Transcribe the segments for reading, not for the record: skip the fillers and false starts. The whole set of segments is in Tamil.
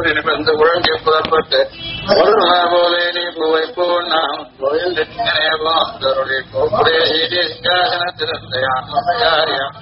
இந்த குழந்தை புறப்பட்டு ஒரு போலே நீ பூவைப்போ நாம் கோயில் அவருடைய கோப்புடைய செய்திய சிங்காசனத்திலிருந்த யாரியம்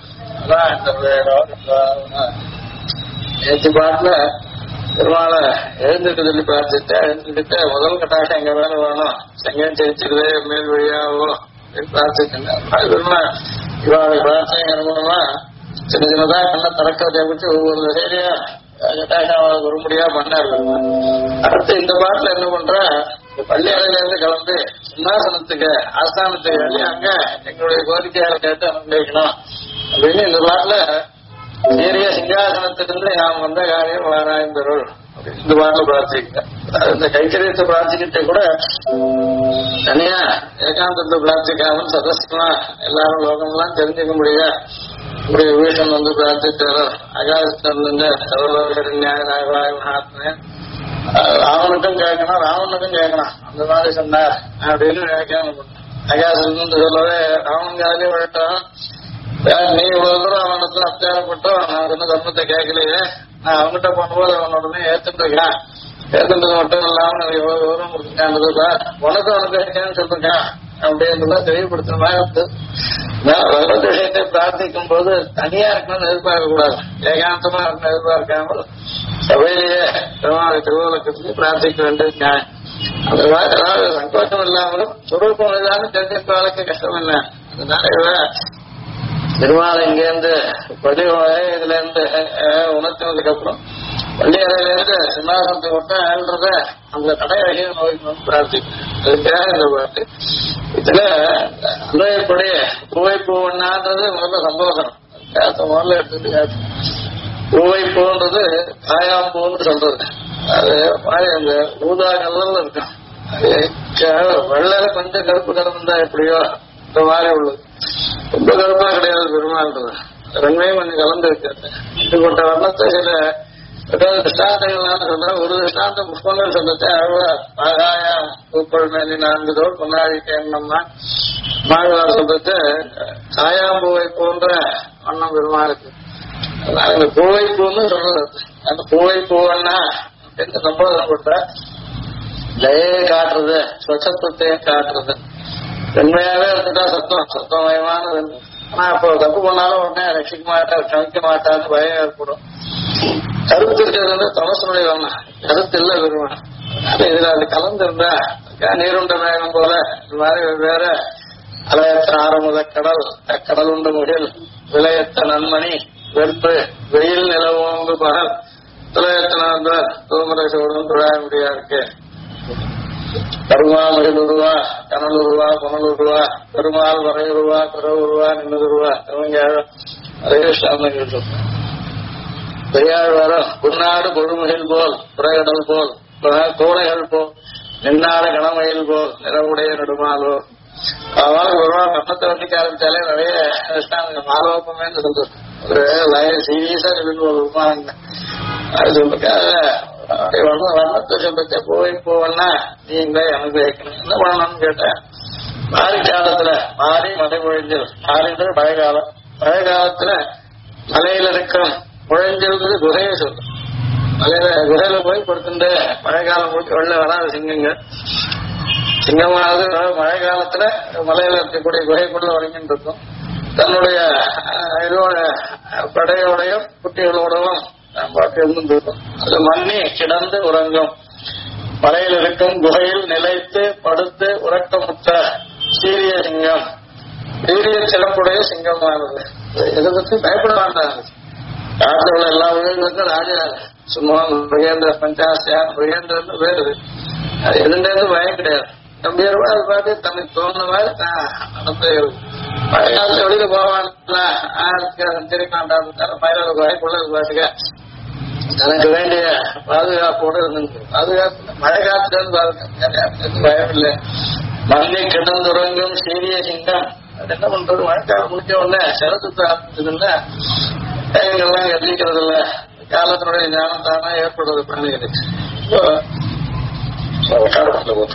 நேற்று பாட்டுல பெருமாளை எழுந்துட்டு சொல்லி பிரார்த்தித்த எழுந்துக்கிட்ட முதல் கட்டாட்டம் எங்க மேல வேணும் சங்கம் தெரிச்சுக்கிறதே மேல் வழியாவோ பிரார்த்திக்கின்றேன் இவாளை பிரார்த்தனை மூலமா சின்ன சின்னதா கண்ண திறக்கிறதை பற்றி ஒவ்வொரு திசையிலையா கட்டாட்டம் அவளுக்கு ஒரு முடியா பண்ணாரு. அடுத்து இந்த பாட்டுல என்ன பண்ற பள்ளி அறையில இருந்து கிளம்பி சிம்மாசனத்துக்கு ஆஸ்தானத்துக்கு வெளியே அங்க எங்களுடைய கோரிக்கையால கேட்டு அனுப்பிக்கணும் அப்படின்னு இந்த பாட்டுல சீரிய சிங்காசனத்திலிருந்து நாம் வந்த காரியம் வாராய்ந்தருள் இந்த பாட்டுல பிரார்த்திக்க. இந்த கைக்கரியத்தை பிரார்த்திக்கிட்டே கூட தனியா ஏகாந்தத்தை பிரார்த்திக்காமல் சதஸ்மா எல்லாரும் லோகம்லாம் தெரிஞ்சுக்க முடியாது. இப்படி வீஷன் வந்து பிரார்த்தித்தாரோ அகாதத்திலிருந்து சர்வலோகரண்யாய ராகவாய மகாத்மே ராவனுக்கும் கேட்கணும் ராவனுக்கும் கேட்கணும் அந்த மாதிரி சொன்னார் அப்படின்னு வியாக்கியானம் பண்ண. அகாசிலிருந்து சொல்லவே ராவன் காலையும் விழட்டும் நீ இவ்வளவு தூரம் அவனுக்கு அத்தியாரப்பட்டோம் நான் சொன்ன தர்மத்தை கேட்கலையே நான் அவங்ககிட்ட பண்ணும்போது அவன் உடனே ஏத்துட்டு இருக்கான். ஏத்துன்றது மட்டும் இல்லாம எனக்கு எவ்வளவு தூரம் கொடுத்துருக்கான்றதுப்பா உனக்கு இருக்கேன்னு சொல்லிருக்கான் அப்படின்றதான் தெளிவுபடுத்துற மாதிரி இருக்கு. பகவத் விஷயத்தை பிரார்த்திக்கும் போது தனியா இருக்கணும்னு எதிர்பார்க்க கூடாது, ஏகாந்தமா இருக்கணும் எதிர்பார்க்காமல் சபையிலேயே திருவள்ளத்துக்கு பிரார்த்திக்க வேண்டிய அந்த மாதிரி அதாவது சங்கோஷம் இல்லாமலும் சுரூபம் இல்லாமல் தெரிஞ்சுக்க கஷ்டம் இல்லை. அதனால திருமாலை இங்கேருந்து இதுல இருந்து உணர்த்தினதுக்கு அப்புறம் பள்ளி அறையில இருந்து சிம்மாசனத்தை மட்டும் ஆள்றத அந்த கடையகையை நோக்கி பிரார்த்திக்கும். அதுக்காக இந்த பாட்டு இதுல அன்றையப்படி பூவை பூவண்ணான்றது முதல்ல சந்தோஷம் முதல்ல எடுத்துட்டு பூவை பூன்றது காயாம்பூன்னு சொல்றது. அது மாதிரி அந்த ஊதா கலர்ல இருக்கும். வெள்ளையில கொஞ்சம் கருப்பு கலந்தா எப்படியோ இந்த மாதிரி உள்ளது. ரொம்ப கருப்பா கிடையாது பெருமாள்ன்றது ரெண்டையும் கொஞ்சம் கலந்து இருக்காது. இதுபட்ட வண்ணத்தை சில திருஷ்டாந்தங்கள்லாம் சொல்ற ஒரு திருஷ்டாந்த புஷ்பங்கள் சொல்லத்தை ஆகாய பூக்கள் மேலே 4 தோல் கொண்டாடிட்டேன்னா மாழ்வார் சொல்றது காயாம்பூவை போன்ற வண்ணம் பெருமாளுக்கு. அதனால இந்த பூவை பூன்னு சொல்றது அந்த பூவை பூவன்னா அப்படின்னு சம்போதனம் கொடுத்த தயை காட்டுறது ஸ்வச்சத்துவத்தையும் காட்டுறது. உண்மையாவே இருந்துட்டா சத்தமயமானது. ஆனா இப்போ தப்பு பண்ணாலும் உடனே ரசிக்க மாட்டா சமைக்க மாட்டான்னு பயம் ஏற்படும். கருத்து இருக்கிறது வந்து தமசனுடைய வேணா கருத்து இல்ல விரும்புவேன். இதுல அது கலந்துருந்தா நீருண்ட மேகம் போல இந்த மாதிரி வேற அலையத்த ஆரமுத கடல் கடல் உண்ட முகில் விளையத்த நன்மணி வெறுப்பு வெயில் நிலவோங்கு பகல் துளையத்தன தூமரை சோழன் துழாய முடியா இருக்கு. கருவா மகிழ் உருவா கனல் உருவா புனல் உருவா பெருமாள் வரை உருவா பிறவு உருவா நின்னது உருவா அதே சாமிகள் சொல்றேன். பெரியாழ்வாரம் குன்னாடு கொழுமுகில் போல் புறகடல் போல் கோடைகள் போல் நின்னாட கணமயில் போல் நிறவுடைய நெடுமாலோ அவன் ஒருவன் கண்ணத்தை வண்டிக்க ஆரம்பிச்சாலே நிறைய மாலோப்பமே சொல்றது. ஒரு சீரியஸா ஒரு உருவாங்க அது சொல்றதுக்காக வண்ணத்தை சொல்றத போய் போவன்னா நீங்களே அனுபவிக்கணும். என்ன பண்ணணும்னு கேட்டேன். மாறி காலத்துல மாறி மழை பொழிஞ்சல் மாறின்றது மழை காலம். மழை காலத்துல மலையில இருக்கும் முழஞ்சல்றது குகையை சொல்லும். குகையில போய் கொடுத்துட்டு மழை காலம் போட்டு வெள்ள வராது சிங்கங்கள். சிங்கமானது மழை காலத்துல மலையில இருக்கக்கூடிய குகைக்குள்ள வரைக்கும் இருக்கும். தன்னுடைய இதோட படையோடையும் குட்டிகளோடவும் பாட்டு இருந்துருக்கும். அது மண்ணி கிடந்து உறங்கும் மலையில் இருக்கும் குகையில் நிலைத்து படுத்து உறக்கமுற்ற சீரிய சிங்கம் சீரிய சிறப்புடைய சிங்கமானது. இதை பற்றி பயப்பட வேண்டாம். காட்டில் உள்ள எல்லா உயிர்களுக்கும் ராஜா சும்மா மகேந்திர பஞ்சாசியா மகேந்திரன்னு பேரு. அது எதுண்டேருந்து பயம் கிடையாது. நம்பியர் அது பார்த்து தனக்கு தோணுன மாதிரி நடந்து மழை காலத்துல வெளியில போவான்ல சஞ்சரிக்காண்டாரு பயிரோட வாய்ப்புள்ள பாட்டுக்க தனக்கு வேண்டிய பாதுகாப்போடு இருந்து பாதுகாப்பு மழை காலத்துல இருந்து பயம் இல்லை. மண்ணை கிடந்துறங்கும் சீரிய சிங்கம் அது என்ன பண்றது மழைக்காலம் முடிஞ்ச உடனே சிறத்து ஆரம்பிச்சதுன்னா கைகள்லாம் எதிர்க்கிறது இல்ல. காலத்தினுடைய ஞானம் தானே ஏற்படுறது பிராணிகளுக்கு. போது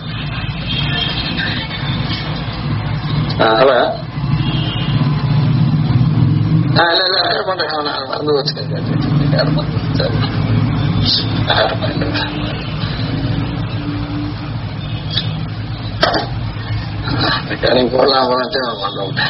பண்றேன் மறந்து வச்சுக்கேன். போடலாம் பண்ண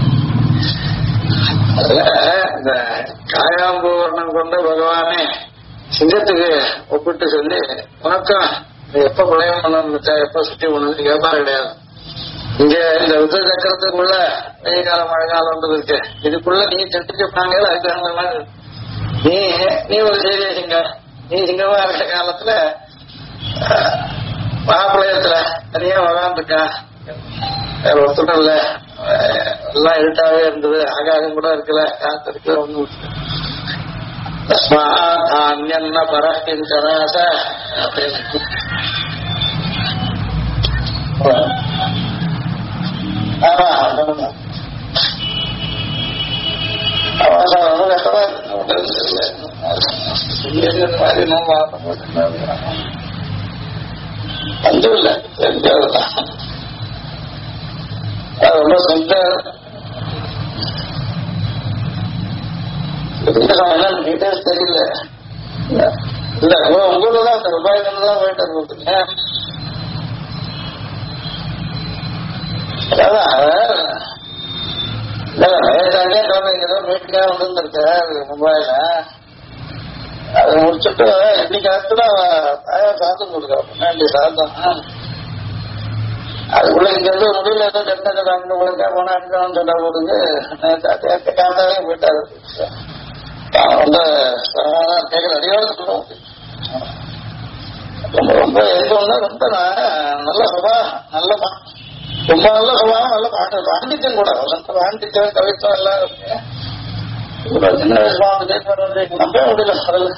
அதுல இந்த காயாம்பூ வர்ணம் கொண்ட பகவானே சிங்கத்துக்கு ஒப்பிட்டு சொல்லி உனக்கும் எப்ப பிரளயம் பண்ண எப்ப சுத்தி பண்ணு கேட்பாரு கிடையாது. இங்க இந்த ருத்ர சக்கரத்துக்குள்ள வெயில் காலம் மழை காலம்ன்றது இருக்கு. இதுக்குள்ள நீ செட்டுச்சுப்பாங்க அதுக்கு தகுந்த மாதிரி நீ ஒரு சீரிய சிங்கம். நீ சிங்கமா இருக்கிற காலத்துல மகாபிரளயத்துல தனியா வரான் வேற ஒருத்தரும் இல்ல. எல்லாம் இருட்டாவே இருந்தது. ஆகாயம் கூட இருக்கல. காத்து இருக்கு. ஒண்ணும் தானியன்ன பரக்கின்றாச அப்படின்னு மாதிரி அதுவும் இல்ல தெரிஞ்சதுதான். ரொம்ப சொந்த டீட்டெயில்ஸ் தெரியல. இல்ல உங்களதான் அந்த ரூபாய்தான் போயிட்டு இருக்கீங்க. வீட்டுக்காக வந்துருக்க மும்பாயில அதை முடிச்சுட்டு இன்னைக்கு ஆச்சுன்னா சாதம் கொடுக்க சாதம் அதுக்குள்ள இங்க இருந்து முடியல ஏதோ கெட்ட அங்க உங்களுக்கா போனா அனுப்பணும்னு சொல்ல போதுக்கு காத்தாவே போயிட்டாரு. ரொம்ப கேட்கல அடியோடு சொல்லுவோம். ரொம்ப எது ஒண்ணா ரொம்ப நல்ல சபா நல்ல ரொம்ப நல்ல சபாவும் நல்ல பாட்டு பாண்டித்யம் கூட பாண்டித்யம் கவித்துவம் எல்லாம் இருக்கு. சின்ன வயசு நம்பவே முடியல முதல்ல.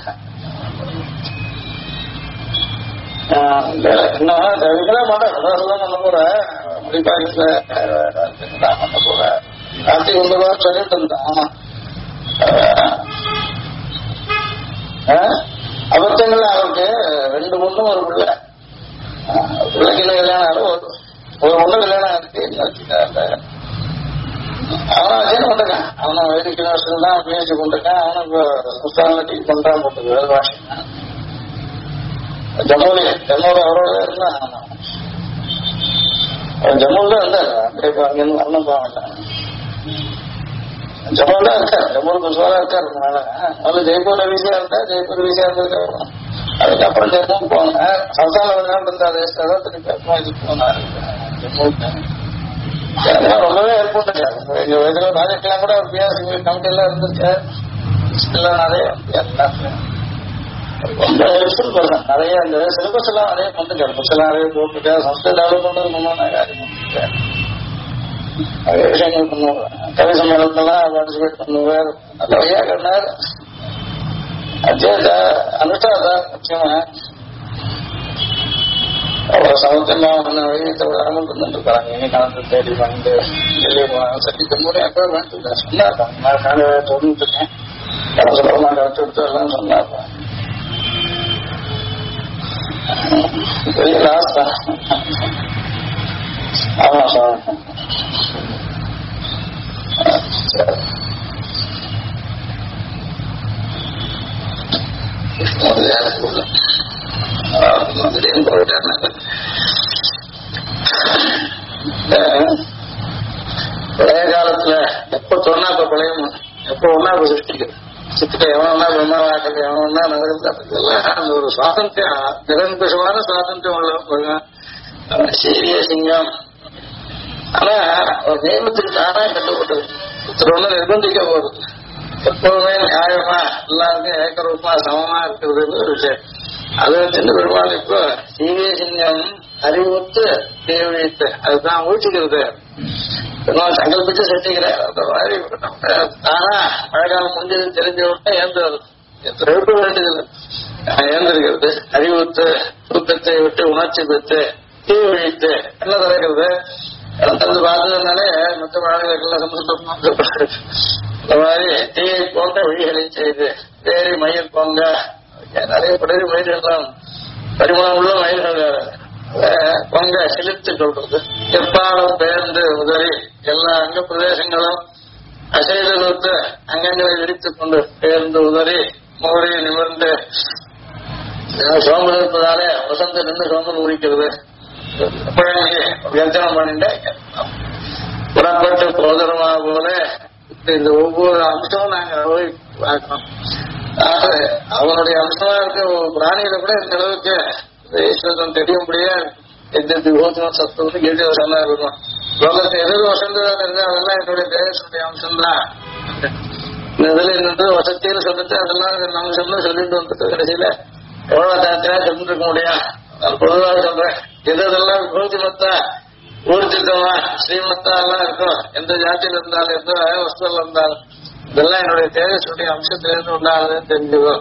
இதெல்லாம் பண்ண போற முடிப்பாக பண்ண போற கார்த்திக் ஒன்று சொல்லிட்டு இருந்தான். அபத்தங்கள் அவருக்கு 2 பொண்ணும் ஒரு பிள்ளை. பிள்ளைக்கு கல்யாணம் ஒரு பொண்ணு கல்யாணம் இருக்கு. அவனை அஜயன் கொண்டிருக்கான். அவனை வைதிக் யூனிவர்சிட்டி தான் பிஹெச்டி கொண்டிருக்கான். அவனை இப்போ புஸ்தகங்களை பண்றான் போட்டு வேறு பாஷை ஜம்மூல அவரோட இருந்தான். ஜம்மூல இருந்தார். அங்கிருந்து வரணும் போக மாட்டான். ஜம்மூல தான் இருக்காரு. ஜம்மூல் குஸ்வாலா இருக்காரு. முதல்ல ஜெய்ப்பூர்ல வீசியா இருந்தா ஜெய்ப்பூர் வீசியா இருந்ததுக்கு அதுக்கப்புறம் ஜம்மூக்கு போனேன். சம்சாரம் இருந்தா அதை திருப்பி இதுக்கு போனாரு ஜம்மூக்கு. ரொம்பவே ஹெல்ப் பண்ணிருக்காரு. எங்க வயதுல ப்ராஜெக்ட்லாம் கூட பிஆர்சி கமிட்டி எல்லாம் இருந்திருக்காரு. எல்லாம் நிறைய ரொம்ப ஹெல்ப்ஃபுல் பர்சன். நிறைய இந்த சிலபஸ் எல்லாம் நிறைய பண்ணிருக்காரு. புக்ஸ் எல்லாம் நிறைய போட்டிருக்காரு. சம்ஸ்கிருத டெவலப் பண்றது முன்னாடி காரியம் பண்ணிருக்காரு. நிறைய விஷயங்கள் பண்ணுவார். கவி சம்மேளனத்தெல்லாம் பார்ட்டிசிபேட் பண்ணுவார். நல்ல வழியா கண்ணார். அஜய் அனுஷ்டாதா முக்கியமா அவ்வளவு சமத்தமா வழியத்தை விடாமல் இருந்துருக்காங்க. இனி கலந்து தேடி வந்து வெளியே சட்டிக்கு முறை எப்போ வேண்டியது சொன்னாங்க. காலை தோணிட்டு இருக்கேன். சுலபமா கலத்து எடுத்து எல்லாம் சொன்னாங்க. பெரிய லாஸ் தான். ஆமா சார். பழைய காலத்துல எப்ப சொன்னா இப்ப பழைய எப்ப ஒன்னா இப்ப சிருஷ்டிக்கிறது சித்திர எவனா பிரம்மாவாக்கள் எவனா நகரத்துலாம் அந்த ஒரு சுவாதந்திரம் நிரந்தரமான சுவாதந்திரம் உள்ள சீரிய சிங்கம். ஆனா ஒரு நியமத்துக்கு தானா கட்டுப்பட்டது. ஒருத்தர் ஒண்ணு நிர்பந்திக்க போறது. எப்பவுமே நியாயமா எல்லாருக்கும் ஏக்கரூபமா சமமா இருக்கிறது ஒரு விஷயம். அதை வச்சுட்டு பெருமாள் இப்போ சீரிய சிங்கம் அறிவுத்து தேவைத்து அதுதான் ஊற்றிக்கிறது. பெருமாள் சங்கல்பிச்சு செஞ்சுக்கிறேன். அந்த மாதிரி தானா மழைக்காலம் முடிஞ்சது தெரிஞ்ச விட்டா ஏந்துறது எழுப்ப வேண்டியதில்லை. ஏந்திருக்கிறது அறிவுத்து தூக்கத்தை விட்டு உணர்ச்சி பெற்று தீ ஒழித்து என்ன திறக்கிறது. தந்து பார்த்ததுனாலே மற்ற மழைகளுக்கெல்லாம் சந்தோஷப்படுறாரு. இந்த மாதிரி தீயை போன்ற வழிகளை செய்து வேறு மயில் போங்க நிறைய படகு மயில்கள்லாம் பரிமாணம் உள்ள மயில்கள் பொங்க செலுத்து சொல்றது. எப்பாலும் பெயர்ந்து உதறி எல்லா அங்க பிரதேசங்களும் அசைதலுத்து அங்கங்களை விரித்துக் கொண்டு பெயர்ந்து உதறி மூடி நிமிர்ந்து சோம்பல் இருப்பதாலே வசந்த நின்று சோம்பல் உரிக்கிறது வியர்த்தனம் பண்ணிட்டு புறப்பட்டு போதரமா போல இந்த ஒவ்வொரு அம்சமும் நாங்க பார்க்கணும். அவனுடைய அம்சமா இருக்க பிராணியில கூட இந்த அளவுக்கு ஈஸ்வரன் தெரியும்படியா எந்த விபோதனம் சத்துவம் கீழே சொன்னா இருக்கும். லோகத்தை எது வசந்ததாக இருந்தா அதெல்லாம் என்னுடைய தேவனுடைய அம்சம்தான். இந்த இதுல இருந்து வசத்தின்னு சொல்லிட்டு அதெல்லாம் அம்சம்னு சொல்லிட்டு வந்துட்டு கடைசியில எவ்வளவு தாத்தியா சொல்லிட்டு இருக்க முடியும். நான் பொதுவாக சொல்றேன், எதெல்லாம் விபோதிமத்தா ஊர்ஜிதமா ஸ்ரீமத்தா எல்லாம் இருக்கும். எந்த ஜாத்தியில இருந்தாலும் எந்த வஸ்துல இருந்தாலும் இதெல்லாம் என்னுடைய தேவனுடைய அம்சத்திலிருந்து உண்டாகுதுன்னு தெரிஞ்சுக்கோ.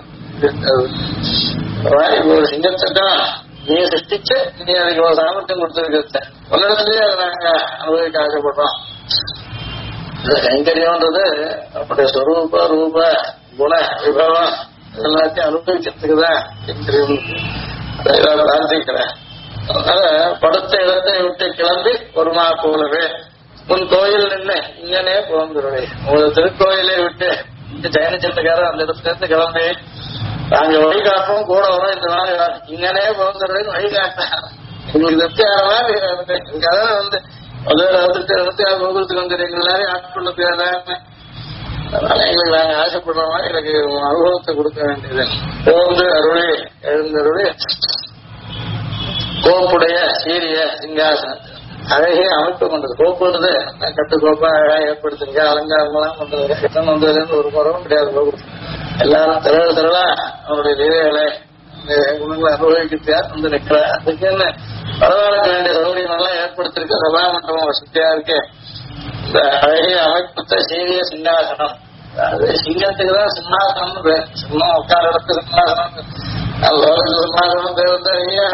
ஒரு சிங்கத்துக்கும் நீ சிருஷ்டிச்சு நீ அதுக்கு ஒரு சாமர்த்தியம் கொடுத்துருக்க உலகத்திலேயே அதை நாங்க அனுபவிக்க ஆசைப்படுறோம். இந்த கைங்கரியம்ன்றது நம்முடைய ஸ்வரூப ரூப குண விபவம் எல்லாத்தையும் அனுபவிக்கிறதுக்குதான் கைங்கரியம் பிரார்த்திக்கிறேன். அதனால படுத்த இடத்தை விட்டு கிளம்பி ஒருமா போலவே உன் கோயில் நின்று இங்கனே புலம்புறவே ஒரு திருக்கோயிலை விட்டு ஜெயன சின்னக்காரர் அந்த இடத்துல இருந்து கிளம்பி நாங்க வழிகாட்டுறோம் கூட வரோம். இந்த நாள் இங்கனே புலம்புறவேன்னு வழிகாட்டேன். எங்களுக்கு திருப்தியாரமா இங்க அதான் வந்து கோகுலத்துக்கு வந்துடுறீங்க எல்லாரையும் ஆட்கொள்ள பேர. அதனால எங்களுக்கு நாங்க ஆசைப்படுறோமா எனக்கு அனுபவத்தை கொடுக்க வேண்டியது. போந்து அருளி எழுந்தருளி கோப்புடைய சீரிய சிங்காசனம் அழகே அமைப்பு கொண்டது. கோப்புன்றது கட்டுக்கோப்பா அழகா ஏற்படுத்துங்க அலங்காரங்களாம் பண்றது கிட்டம் வந்ததுன்னு ஒரு குறவும் கிடையாது. கோபுரம் எல்லாரும் திரளா அவனுடைய லீலைகளை குணங்களை அனுபவிக்கிறதா வந்து நிற்கிற அதுக்குன்னு பரவாயில்ல வேண்டிய சௌகரியம் எல்லாம் ஏற்படுத்திருக்க சபா மண்டபம் வசதியா இருக்கு. இந்த அழகிய அமைப்பத்த சீரிய சிங்காசனம் அது சிங்கத்துக்கு தான் சிம்மாசனம் பேர். சும்மா உட்கார இடத்து சிம்மாசனம் சிம்மாசனம் தேவதையா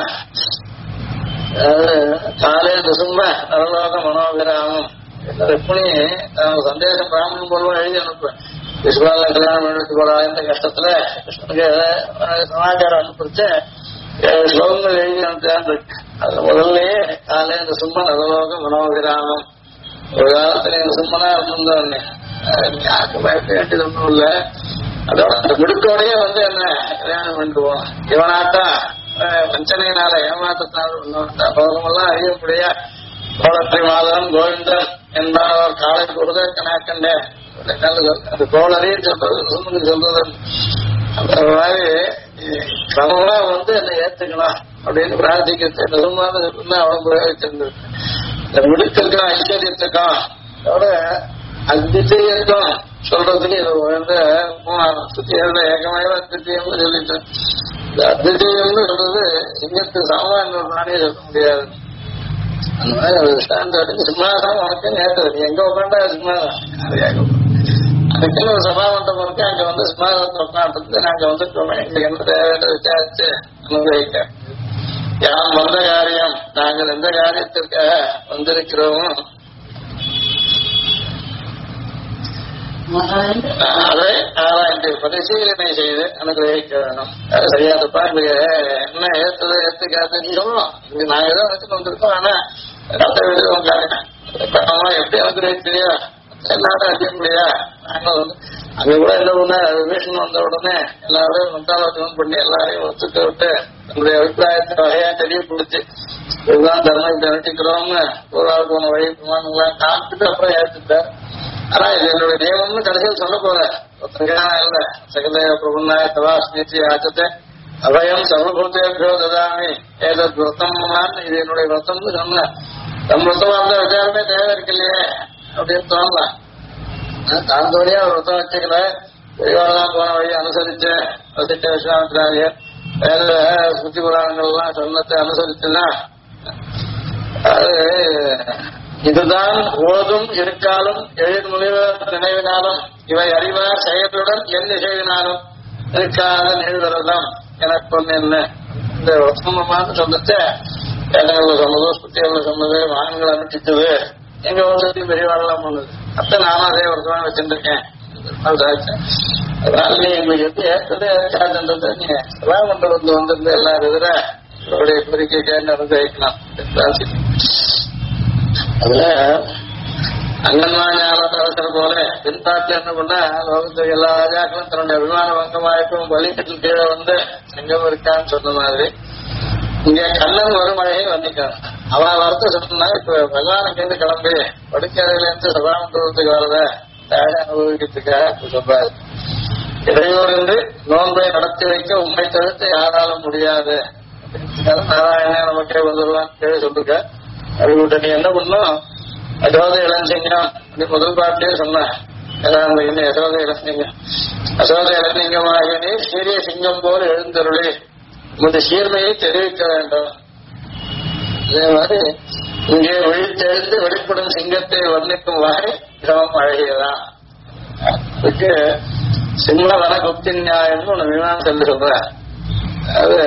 காலே சும்மா நரலோக மனோபிராமம் எப்படி சந்தேகம் பிராமணன் போலவும் எழுதி அனுப்புவேன். விஸ்வால கல்யாணம் எடுத்து போறா இந்த கஷ்டத்துல கிருஷ்ணனுக்கு சமாச்சாரம் அனுப்பிச்சு ஸ்லோகங்கள் எழுதி அனுப்பிச்சான் இருக்கு. அது முதல்லயே காலே இந்த சும்மா நரலோக மனோபிராமம் ஒரு காலத்துல இந்த சும்மனா இருந்தோன்னு யாருக்கு பயப்பட வேண்டியது ஒன்றும் இல்லை. அதோட அந்த மிடுக்கோடையே வந்து என்ன கல்யாணம் பண்ணிட்டு போவான். இவனாட்டா வஞ்சனையினால ஏமாற்றத்தால் பௌரமெல்லாம் அறியக்கூடிய கோலத்தை மாதவன் கோவிந்தன் என்பவர் காலை கொடுத கணக்கண்டே அந்த கோளரையும் சொல்றது சொல்றது அந்த மாதிரி கிரமமா வந்து என்னை ஏத்துக்கலாம் அப்படின்னு பிரார்த்திக்கிறது. இந்த சும்மாத அவனும் பிரயோகிச்சிருந்திருக்கு. இந்த மிடுக்கிற்கும் ஐஸ்வர்யத்துக்கும் அதோட அத்விதீயத்தும் சொல்றதுக்கு இது வந்து ஏகமாக அத்விதீயம்னு சொல்லிட்டு இந்த அத்விதீயம்னு சொல்றது சிங்கத்து சாமானிய நானே சொல்ல முடியாது. அந்த மாதிரி ஒரு ஸ்டாண்டர்டு சிம்மாசனம் உனக்கு நேற்று நீ எங்க உட்காண்டா சிம்மாசனம் அதுக்குன்னு ஒரு சபா மண்டபம் இருக்கு. அங்க வந்து சிம்மாசனத்தை உட்காந்துட்டு நாங்க வந்துட்டோம் எங்களுக்கு என்ன தேவையான விசாரிச்சு அனுபவிக்க யாம் வந்த காரியம் நாங்கள் எந்த காரியத்திற்காக வந்திருக்கிறோமோ அதை ஆராய்ந்து பரிசீலனை செய்து அனுகிரகிக்க வேணும். அது சரியாதப்பா என்ன ஏற்றது ஏற்றுக்காது நீ சொல்லணும். இது நாங்க ஏதோ வச்சுட்டு வந்திருக்கோம். ஆனா ரத்த விடுவோம் எப்படி அனுகிரகிச்சியா எல்லாரும் அறிய முடியா. நாங்க வந்து அங்க கூட என்ன பண்ண விபீஷன் வந்த உடனே எல்லாரும் மந்தாலோசனம் பண்ணி எல்லாரையும் ஒத்துக்க விட்டு நம்முடைய அபிப்பிராயத்தை வகையா தெரியப்படுத்தி இதுதான் தர்மம் இப்படி நினைச்சுக்கிறோம்னு ஒரு ஆள் போன வழி பிரமாணங்களாம் காமிச்சுட்டு அப்புறம் ஏற்றுட்டார். ஆனா இது என்னுடைய நியமம்னு கடைசியில் சொல்ல போறேன். இல்ல சகதேவ பிரபுன்னாய தவாஸ்மிச்சி ஆச்சத்தை அபயம் சர்வபூதேபியோ ததாமி ஏதத் விரத்தம்னு இது என்னுடைய விரத்தம்னு சொன்னேன். நம்ம விரத்தமா இருந்தா விசாரமே தேவை இருக்கு இல்லையே அப்படின்னு தோணலாம். தாழ்ந்தோடையா ஒரு விரத்தம் வச்சுக்கல பெரியவாள்லாம் போன வழி அனுசரிச்சு வசிட்ட விஸ்வாமித்ராரியர் வேற சுத்தி புராணங்கள்லாம் சொன்னத்தை அனுசரிச்சுன்னா அது இதுதான் ஓதும் இருக்காலும் எழுதுமுனிவர் நினைவினாலும் இவை அறிவார் செயலுடன் என் நிகழ்வினாலும் இருக்காத நிகழ்வரலாம் எனக்கு ஒண்ணு என்ன இந்த வசமமான சொன்னத்தை வேதங்கள் சொன்னதோ ஸ்புத்திகள் சொன்னது வாகனங்கள் அனுப்பிச்சது எங்க வசதி பெரியவாழலாம் போனது அப்ப நானும் அதே வருத்தமா வச்சிருந்திருக்கேன். அதனால நீ எங்களுக்கு எப்படி ஏற்றது ஏற்காதுன்றத நீ சபாமண்டலத்துல வந்திருந்த எல்லாரும் எதிர என்னுடைய கோரிக்கைக்கு அனுகிரகிக்கலாம். அதுல அங்கன்வாடி அவசரம் போல பின்பாட்டில் என்ன பண்ணா லோகத்துக்கு எல்லா ராஜாக்களும் தன்னுடைய அபிமான பங்கமாயிருக்கும் பள்ளிக்கட்டில் கீழே வந்து சிங்கம் இருக்கான்னு சொன்ன மாதிரி இங்க கண்ணன் வரும் மழையை வந்திக்கான். அவன் வரத்த சொன்னா இப்ப பகவானுக்கு கிளம்பி படுக்கையில இருந்து சபாமண்டலத்துக்கு வரத அனுபவிக்கிறதுக்காக சொல்றாரு. இடையூறு என்று நோன்பை நடத்தி வைக்க உண்மை தவிர்த்து யாராலும் முடியாது. நாராயணன் நமக்கே வந்துடலாம் கேள்வி சொல்லிருக்க. அது நீ என்ன பண்ணும் யசோத இளஞ்சிங்கம் அப்படி முதல் பாட்டிலே சொன்னேன். யசோத இளஞ்சிங்கம் யசோத இளஞ்சிங்கமாக நீ சீரிய சிங்கம் போல் எழுந்தருளி உமது சீர்மையை தெரிவிக்க வேண்டும். அதே மாதிரி இங்கே விழித்தெழுந்து வெளிப்படும் சிங்கத்தை வர்ணிக்கும் வகை மிகவும் அழகியதான். அதுக்கு சிம்ம வன குப்தி நியாயம்னு ஒண்ணு விமானம் சொல்லி சொல்ற. அது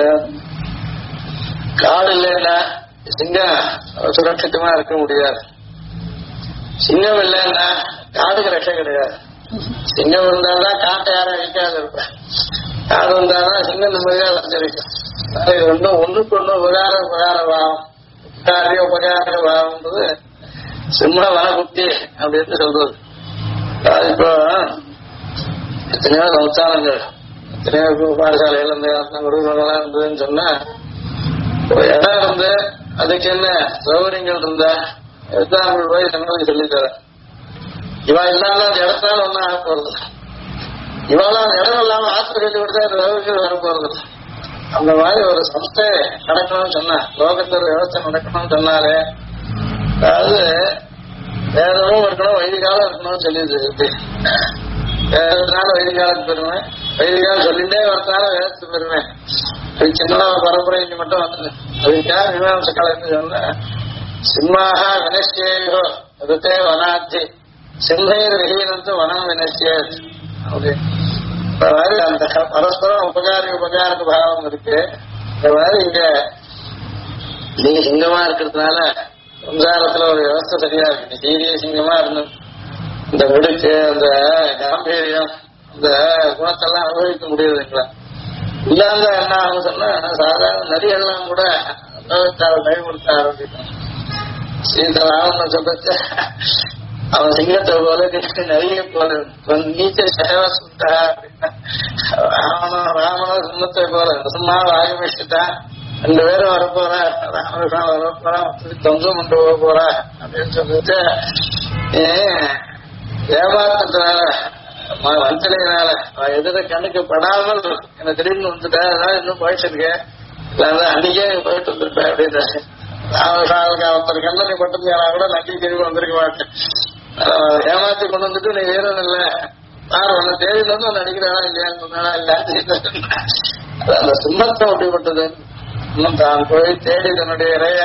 காடு இல்லைன்னா சிங்கம் சுரட்சிதமா இருக்க முடியாது. சிங்கம் இல்லைன்னா காடுக்கு ரட்சை கிடையாது. சிங்கம் இருந்தால்தான் காட்டை யாரும் அழிக்காது இருப்பேன். காடு இருந்தால்தான் சிங்கம் நிம்மதியா வந்திருக்கும். இது ரெண்டும் ஒண்ணுக்கு ஒண்ணு உபகார பாவம் உபகார பாவம்ன்றது சிம்ம வன குப்தி அப்படின்னு சொல்றது. இப்போ எத்தனையோ சம்ஸ்தானங்கள் எத்தனையோ பாடசாலைகள் இருந்து குருகுலங்கள்லாம் இருந்ததுன்னு சொன்னா ஒரு இடம் இருந்து அதுக்கு என்ன சௌகரியங்கள் இருந்தா எக்ஸாம்பிள் போய் தங்களுக்கு சொல்லித்தர. இவா இல்லாம அந்த இடத்தால ஒன்னும் ஆக போறது. இவாலாம் இடம் இல்லாம ஆஸ்பத்திரி சொல்லி கொடுத்தா இந்த சௌகரியங்கள் வர போறது. அந்த மாதிரி ஒரு சம்ஸ்தை நடக்கணும்னு சொன்னா லோகத்துல ஒரு விவசாய நடக்கணும்னு சொன்னாலே அதாவது வேதமும் இருக்கணும் வைதிகாலம் இருக்கணும்னு சொல்லிட்டு வேதத்தினால வைதிகாலத்து பெருமை வைதிகாலம் சொல்லிட்டே வரத்தால வேதத்து பெருமை. அது சின்ன பரம்பரை இங்க மட்டும் வந்தது. அதுக்காக மீமாம்ச காலத்து சொன்ன சிம்மாக வினசியோ ருத்தே வனாத்தி சிம்ஹைர் விஹீனத்து வனம் வினசியே அப்படி அந்த பரஸ்பரம் உபகாரக்கு பாவம் இருக்கு. இந்த மாதிரி இங்க நீங்க சிங்கமா இருக்கிறதுனால சம்சாரத்துல ஒரு விவஸ்தை சரியா இருக்கு. நீ சீரிய சிங்கமா இருந்தது இந்த வெடுக்கு அந்த காம்பீரியம் இந்த குணத்தெல்லாம் அனுபவிக்க முடியுதுங்களா. இல்லாம என்ன ஆகும் சொன்னா சாதாரண நரியெல்லாம் கூட பயமுறுத்த ஆரம்பிக்கும். சீதராமன் சொல்றது அவன் சிங்கத்தை போல நிறைய போல நீச்ச சேவசுட்டா அப்படின்னா ராமனோ சிம்மத்தை போல சும்மாவை ஆரம்பிச்சுட்டா 2 பேரும் வரப்போறா ராமகிருஷ்ணன் வரப்போறா தொங்கம் கொண்டு போக போறா அப்படின்னு சொல்லிட்டு ஏமாத்ததுனால வஞ்சனையினால எதிர கண்ணுக்கு படாமல் என்ன திடீர்னு வந்துட்டேன். அதனால இன்னும் போயிட்டு இருக்கேன். அன்னைக்கே போயிட்டு வந்துருப்பேன் அப்படின்னு ஒருத்தர் கண்ணனை பட்டது கூட நக்கி திரும்பி வந்திருக்க மாட்டேன். ஏமாத்தி கொண்டு வந்துட்டு நீ வீரன் இல்ல யார் உன்னை தேடிட்டு வந்து அவன் நடிக்கிறானா இல்லையா இல்ல அந்த சிம்மத்தம் அப்படிப்பட்டது. இன்னும் தான் போய் தேடி தன்னுடைய இறைய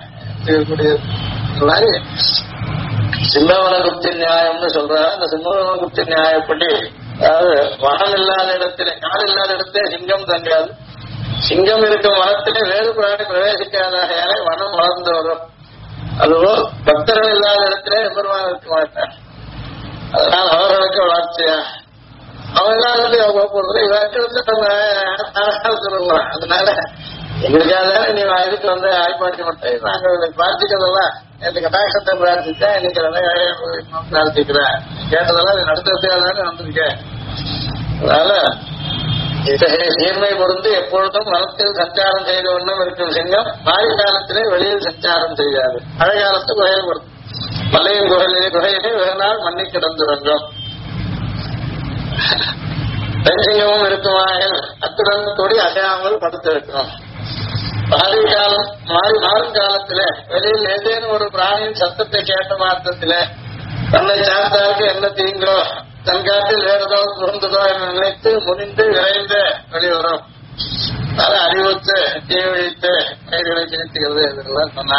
மாதிரி சிம்மவன குப்தி நியாயம்னு சொல்ற. அந்த சிம்மவன குப்தி நியாயப்படி அதாவது வனம் இல்லாத இடத்திலே காடு இல்லாத இடத்திலே சிங்கம் தங்காது. சிங்கம் இருக்கும் வனத்திலே வேறு பிராணி பிரவேசிக்காத வனம் வளர்ந்து வரும். அதுவும் பக்தர்கள் இல்லாத இடத்திலே எம்பெருமான் இருக்க மாட்டார். அதனால் அவர்களுக்கு வளர்ச்சியா அவன் இல்லாத அவங்க போறது இவருக்கு சொல்லுவான். அதனால எங்களுக்காக நீ இதுக்கு வந்து ஆய்ப்பாடிக்க மாட்டேன். நாங்க பிரார்த்திக்கிறதெல்லாம் எனக்கு கட்டாயத்தை பிரார்த்திச்சேன். இன்னைக்கு பிரார்த்திக்கிறேன் கேட்டதெல்லாம் நடத்துறதுக்காக வந்திருக்கேன். அதனால இத்தகைய சீர்மை பொருந்து எப்பொழுதும் வனத்தில் சஞ்சாரம் செய்த ஒன்றும் இருக்கும் சிங்கம் மாறி காலத்திலே வெளியில் சஞ்சாரம் செய்யாது. மழை காலத்து குகையில் பொறுத்து மலையின் குகையிலே வெகு நாள் மண்ணி கிடந்துறங்கும். பெண் சிங்கமும் இருக்குமாக அத்துடன் கூடி அசையாமல் படுத்திருக்கும். மாறும் காலத்திலே வெளியில் ஏதேனும் ஒரு பிராணியின் சத்தத்தை கேட்ட மாத்திரத்திலே தன்னை சார்ந்தாருக்கு என்ன தீங்கோ தன் காட்டில் வேறதோ புகுந்ததோ என நினைத்து முனிந்து விரைந்து வெளிவரும். அதை அறிவுத்து தீவிழித்து பயிர்களை திணித்துகிறது இதெல்லாம் சொன்னா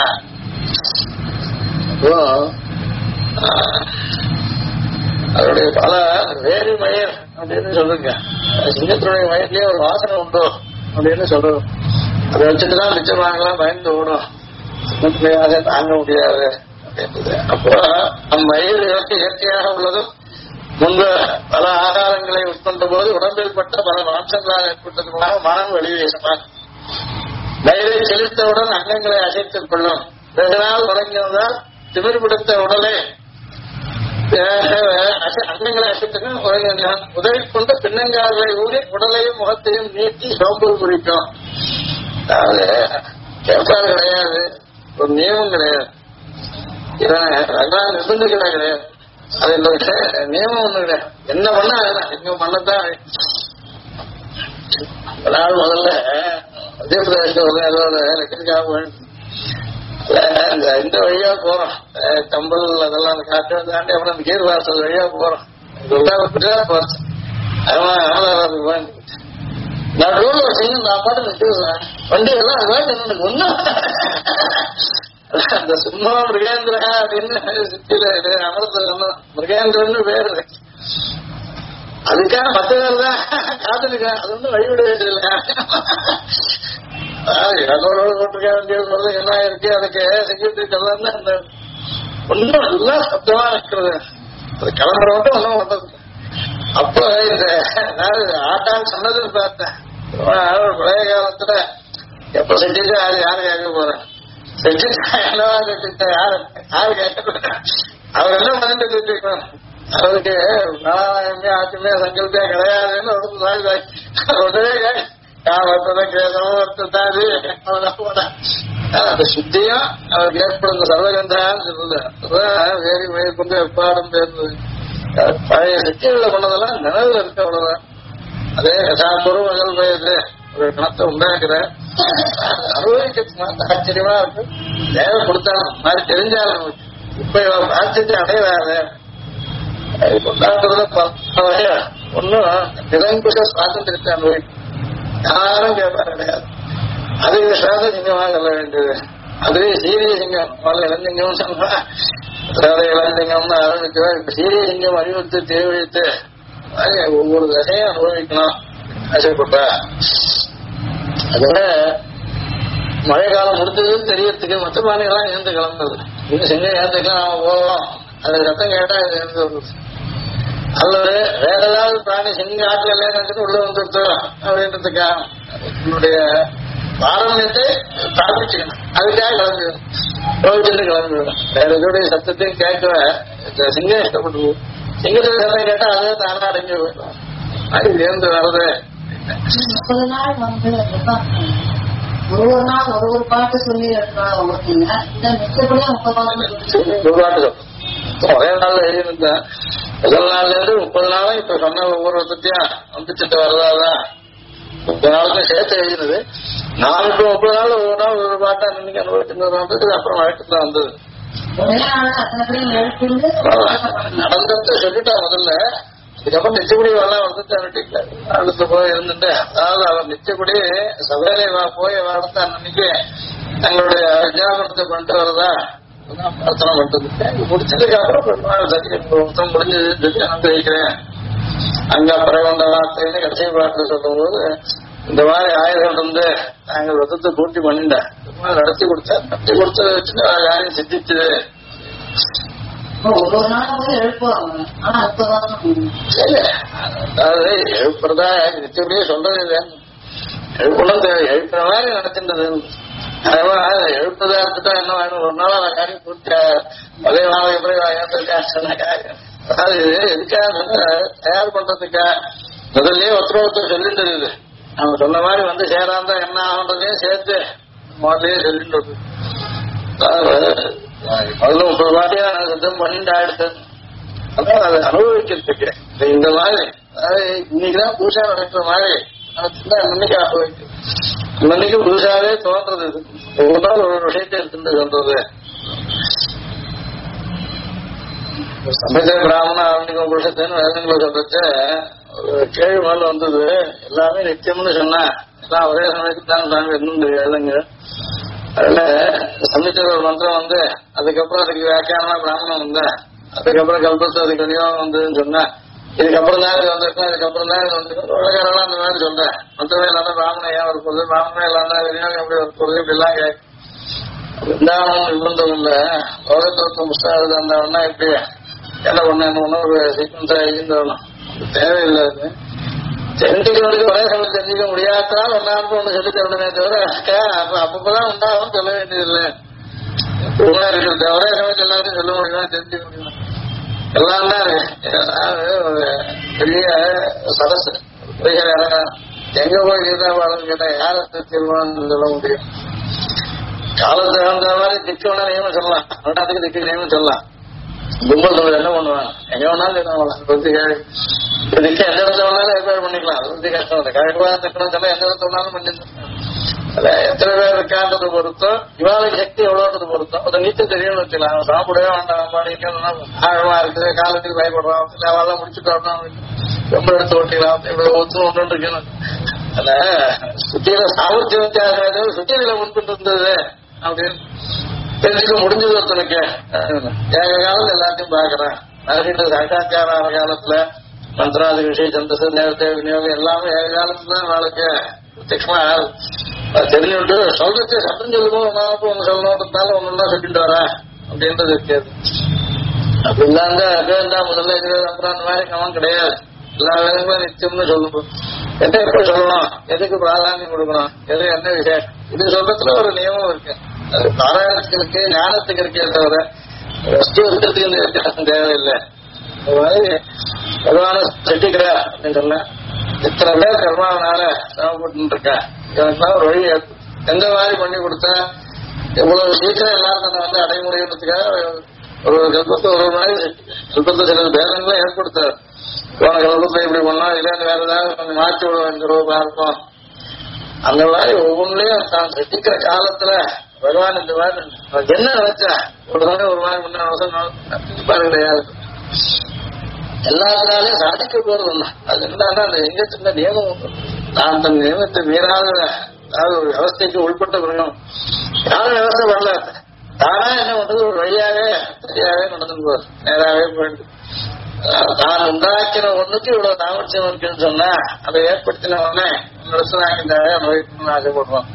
அதனுடைய பல வேறு மயிர் அப்படின்னு சொல்லுங்க. சிங்கத்தினுடைய மயிர்லயே ஒரு வாசனை உண்டோ அப்படின்னு சொல்றோம். அதை வச்சுட்டுதான் மிச்சம் வாங்கலாம் பயந்து ஓடும். சிங்கத்திலேயே தாங்க முடியாது அப்படின்றது. அப்போ நம் மயிர் இயற்கையாக உள்ளதும் முன்பு பல ஆகாரங்களை உட்கொண்ட போது உடம்பில் பட்ட பல மாற்றங்களால் ஏற்பட்டதுமாக மனம் வெளிவேசமாக மயிரை செலுத்தவுடன் அங்கங்களை அசைத்துக் கொள்ளும். வெகு நாள் உறங்கியதால் திமிர் பிடித்த உடலை அன்னங்களை அசத்துக்கும் உதவி கொண்டு பின்னங்கால்களை ஊறி உடலையும் முகத்தையும் நீட்டி சோம்பு குறிக்கும். அதாவது கேட்பாடு கிடையாது, ஒரு நியமம் கிடையாது, இவன் நிபந்தனை கிடையாது, அது நியமம் ஒண்ணு கிடையாது. என்ன பண்ணா அதுதான் எங்க பண்ணத்தான். நாள் முதல்ல மத்திய பிரதேசம் அதோட லட்சத்துக்காக இந்த வழியா போறோம், கம்பல் அதெல்லாம் அந்த காட்டு தாண்டி அப்புறம் அந்த கீழ் வாசல் வழியா போறோம். நான் ரோடு வசதி நான் பாட்டு நிற்கிறேன், வண்டி எல்லாம் அது மாதிரி எனக்கு ஒன்னும் அந்த சும்மா மிருகேந்திரா அப்படின்னு சித்தியில அமர்த்த மிருகேந்திரன்னு பேரு, அதுக்காக மற்ற பேர் தான் காத்துருக்கேன். அது ஒன்றும் வழிவிட வேண்டியதில்லை. போட்டிருக்க வேண்டியது என்ன இருக்கு, அதுக்கு செக்யூரிட்டி எல்லாம் தான் அந்த ஒன்றும் எல்லாம் சப்தமா இருக்கிறது. அது கிளம்புற மட்டும் ஒன்றும் வந்தது. அப்போ இந்த ஆட்டான்னு சொன்னதுன்னு பார்த்தேன். பழைய காலத்துல எப்ப செஞ்சுட்டு யாரு கேட்க போறேன், செஞ்சுட்டா யாரு கேட்க, அவர் என்ன பண்ணிட்டு இருக்கணும், அவருக்கு நாராயணமே ஆச்சுமே சங்கல்பே கிடையாதுன்னு உடனே அந்த சுத்தியும் அவருக்கு ஏற்படுத்த சர்வகந்தான்னு சொல்லுது. வேறு மேற்கொண்டு எப்பாடும் பேர்ந்தது பழைய சக்திகளை கொண்டதெல்லாம் நினைவுல இருக்க அவ்வளவுதான். அதே சாம்பூர் மகள் வயது ஒரு கணத்தை உண்டாக்குற அனுபவிக்கிறதுக்கு ஆச்சரியமா இருக்கு. தேவை கொடுத்தாலும் மாதிரி தெரிஞ்சாலும் இப்ப ஆச்சரியம் அடையறாரு கொண்டாடுறதுல ஒன்னும் நிரங்குஷ சுவாதந்திரத்தை அனுபவிக்கும். யாரும் கேட்பாரு கிடையாது. அதுக்கு சேத சிங்கமாக சொல்ல வேண்டியது. அதுவே சீரிய சிங்கம் முதல்ல இளஞ்சிங்கம் சொன்னா சேத இளஞ்சிங்கம்னு ஆரம்பிக்கிறா. இப்ப சீரிய சிங்கம் அறிவித்து தேவைத்து ஒவ்வொரு தசையும் அனுபவிக்கணும் ஆசைப்பட்டா. அதுல மழை காலம் முடிஞ்சதுன்னு தெரியறதுக்கு மற்ற பானைகள்லாம் ஏந்து கிளம்புறது. இன்னும் சிங்கம் ஏந்துக்கலாம் நாம போவோம், அது சத்தம் கேட்டா அது ஏந்து வருது. அல்லது வேற ஏதாவது பிராணி சிங்க ஆட்டில் எல்லாம் உள்ள வந்துருத்தோ அப்படின்றதுக்கா என்னுடைய பாரம்பரியத்தை தாழ்ச்சிக்கணும். அதுக்காக கிளம்பிடும், ரோஜிட்டு கிளம்பிவிடும். வேற இதோடைய சத்தத்தையும் கேட்க சிங்கம் இஷ்டப்பட்டு போகும். சிங்கத்துக்கு சத்தம் கேட்டா அதே தானா அடங்கி போயிடும். அது சேர்ந்து வர்றது 30 நாள் வந்து ஒரு நாள் ஒரு பாட்டு சொல்லி மிச்சப்படியா 30 பாட்டு ஒரே நாள்ல எழுதியிருந்தேன். முதல் நாள்ல இருந்து 30 நாளும் இப்ப சொன்ன ஒவ்வொரு பத்தியும் வந்துச்சுட்டு வரதாதான் 30 நாளுக்கும் சேர்த்து எழுதினது. நான் இப்ப 30 நாள் ஒவ்வொரு நாள் ஒரு பாட்டா இன்னைக்கு அனுபவிச்சுட்டு அப்புறம் வழக்கத்துல வந்தது. நடந்தது சொல்லிட்டா முதல்ல, இதுக்கப்புறம் நிச்சயப்படி வரலாம் வந்துட்டு அடுத்து போய் இருந்துட்டு, அதாவது அவர் நிச்சயப்படி சபையில போய் வரத்த அன்னைக்கு தங்களுடைய விஜயாபனத்தை பண்ணிட்டு வரதா பிரார்த்தனை பண்றது. முடிச்சதுக்கு அப்புறம் சத்தியம் முடிஞ்சது அனுபவிக்கிறேன். அங்க பரவண்ட வார்த்தைன்னு கடைசி பாட்டு சொல்லும் போது இந்த மாதிரி ஆயுதம் வந்து நாங்கள் ரத்தத்தை பூர்த்தி பண்ணிட்டேன் நடத்தி கொடுத்ததை வச்சுட்டு யாரையும் சித்திச்சுது. அதாவது எழுப்புறதா நிச்சயப்படியே சொல்றது இல்லை, எழுப்பணும் எழுப்புற மாதிரி நடத்தின்றது. எழுப்புறதா இருந்துட்டா என்ன வேணும், ஒரு நாள் அந்த காரியம் பூர்த்தி பழைய நாள் எப்படி காரியம். அதாவது எதுக்காக தயார் பண்றதுக்கா முதல்ல ஒருத்தர் சொல்லிட்டு இருக்குது. அவங்க சொன்ன மாதிரி வந்து சேராந்தா என்ன ஆகுன்றதையும் சேர்த்து முதல்லயே சொல்லிட்டு முதல்ல 30 வாட்டியா சுத்தம் பண்ணிட்டு ஆயிடுச்சு. அதான் அதை அனுபவிக்கிறதுக்கு இந்த மாதிரி இன்னைக்குதான் புதுசா நடக்கிற மாதிரி அன்னைக்கு அனுபவிக்கும். இன்னைக்கு புதுசாவே தோன்றது, ஒவ்வொரு நாள் ஒரு விஷயத்தை எடுத்துட்டு சொல்றது. சமைச்ச பிராமண ஆரம்பிக்க புருஷத்தின்னு வேதங்களை சொல்றச்ச ஒரு கேள்வி மேல வந்தது. எல்லாமே நிச்சயம்னு சொன்னா எல்லாம் ஒரே சமயத்துக்கு தான் சாமி இருந்து எழுதுங்க. அதுல சமைச்ச ஒரு மந்திரம் வந்து அதுக்கப்புறம் அதுக்கு வியாக்கியானமா பிராமணம் வந்து அதுக்கப்புறம் கல்பத்து அதுக்கு விநியோகம் வந்ததுன்னு சொன்னா இதுக்கப்புறம் தான் இது வந்திருக்கும், இதுக்கப்புறம் தான் இது வந்திருக்கும். உலகெல்லாம் அந்த மாதிரி சொல்றேன். மொத்தமே இல்லாம பிராமணம் ஏன் வரப்போகுது, பிராமணமே இல்லாம விநியோகம் எப்படி வரப்போகுது இப்படிலாம் கேட்க பிருந்தாவனம் நிபந்தம் இல்ல. லோகத்துவ புஸ்தகம் எழுதாண்டா எப்படி என்ன பண்ண ஒரு சீக்கிரம் எழுந்தவனும் தேவையில்லை. தெரிஞ்சுக்கிறவனுக்கு ஒரே சமயம் தெரிஞ்சுக்க முடியாதான் ஒன்னாருக்கு ஒண்ணு சொல்லி தரணுமே தவிர அப்பப்பதான் உண்டாகும் சொல்ல வேண்டியதில்லை. ஒரே சமயத்தில் எல்லாத்தையும் சொல்ல முடியுமா தெரிஞ்சுக்க முடியும். எல்லாம் தான் ஒரு பெரிய சரசு எங்க போய் நீதாபாடம் கேட்டா யாரை தீர்மானம் சொல்ல முடியும்? காலத்துக்கு தகுந்த மாதிரி திக்கு வேணா நியமம் சொல்லலாம், ரெண்டாத்துக்கு திக்கு நியமம் சொல்லலாம். கும்பல் தொழில் என்ன பண்ணுவாங்க? எங்க வேணாலும் திக்க எந்த இடத்துல வேணாலும் ஏற்பாடு பண்ணிக்கலாம். அது வந்து கஷ்டம் இல்லை. கரெக்டா தக்கணும் சொன்னா எந்த இடத்துல வேணாலும் பண்ணிருந்தோம். எத்தனை பேர் இருக்கான்றதை பொறுத்தும் இவாளுக்கு சக்தி எவ்வளோன்றது பொறுத்தும் ஒரு நீச்சல் தெரியும்னு வச்சுக்கலாம். அவன் சாப்பிடவே வேண்டாம், பாடிக்கணும்னா ஆழமா இருக்குது, காலத்துக்கு பயப்படுறான், அவெல்லாம் முடிச்சுட்டு வரணும், ரொம்ப எடுத்து ஓட்டிக்கலாம், இவ்வளவு ஒத்து ஒன்று இருக்கணும். அதுல சுத்தியில சாமர்த்தியம் வச்சாங்க, சுத்தியில முன்பிட்டு இருந்தது அப்படின்னு தெரிஞ்சுக்க முடிஞ்சது ஒருத்தனுக்கு. ஏக காலம் எல்லாத்தையும் பாக்குறேன். அதுக்கிட்ட சாட்சாச்சார காலத்துல மந்திராதி விஷய சந்தச நேரத்தை விநியோகம் எல்லாமே ஏக காலத்துல நாளுக்கு பிரத்யமா தெரிஞ்சுட்டு சொல்றது சட்டம் சொல்லுவோம், ஒண்ணு சொல்லணும்ன்றதால ஒண்ணுன்னா சொல்லிட்டு வரா அப்படின்றது இருக்காது. அப்படி இல்லாங்க அதான் முதல்ல அப்புறம் அந்த மாதிரி கவனம் கிடையாது. எல்லா வேலைகளும் நிச்சயம்னு சொல்லணும். எதை எப்ப சொல்லணும், எதுக்கு பிராதானியம் கொடுக்கணும், எது என்ன விஷயம், இது சொல்றதுல ஒரு நியமம் இருக்கு. அது பாராயணத்துக்கு இருக்கு, ஞானத்துக்கு இருக்கே தவிர வஸ்து இருக்கிறதுக்கு இந்த வித்தியாசம் தேவையில்லை. அது மாதிரி பகவான செட்டிக்கிறா அப்படின்னு சொன்ன இத்தனை பேர் கர்மாவனால சிரமப்பட்டு இருக்கா, எனக்குலாம் ஒரு வழி எந்த மாதிரி பண்ணி கொடுத்தா எவ்வளவு சீக்கிரம் எல்லாரும் நம்ம வந்து அடைமுறைன்றதுக்காக ஒரு கல்பத்தை ஒரு மாதிரி கல்பத்தை சில பேரங்களும் ஏற்படுத்தாரு. போன கல்பத்தை இப்படி பண்ணோம், இல்ல வேற ஏதாவது கொஞ்சம் மாற்றி விடுவோம் இருக்கும். அந்த மாதிரி ஒவ்வொன்றையும் தான் செட்டிக்கிற காலத்துல பகவான் இந்த மாதிரி என்ன நினைச்சா ஒரு மாதிரி முன்னாடி கிடையாது. எல்லாத்தினாலையும் சாதிக்க போறது ஒண்ணு. அது என்னன்னா அந்த எங்க சின்ன நியமம் உண்டு. நான் தன் நியமத்தை மீறாத அதாவது ஒரு விவஸ்தைக்கு உள்பட்ட பண்ணணும். யாரும் விவசாய பண்ணல, தானா என்ன பண்றது ஒரு வழியாவே சரியாவே நடந்து போகுது, நேராவே போயிட்டு. தான் உண்டாக்கின ஒண்ணுக்கு இவ்வளவு தாமட்சியம் இருக்குன்னு சொன்னா அதை ஏற்படுத்தின உடனே வாங்கிட்டாவே அனுபவிக்கணும்னு ஆசைப்படுறோம்.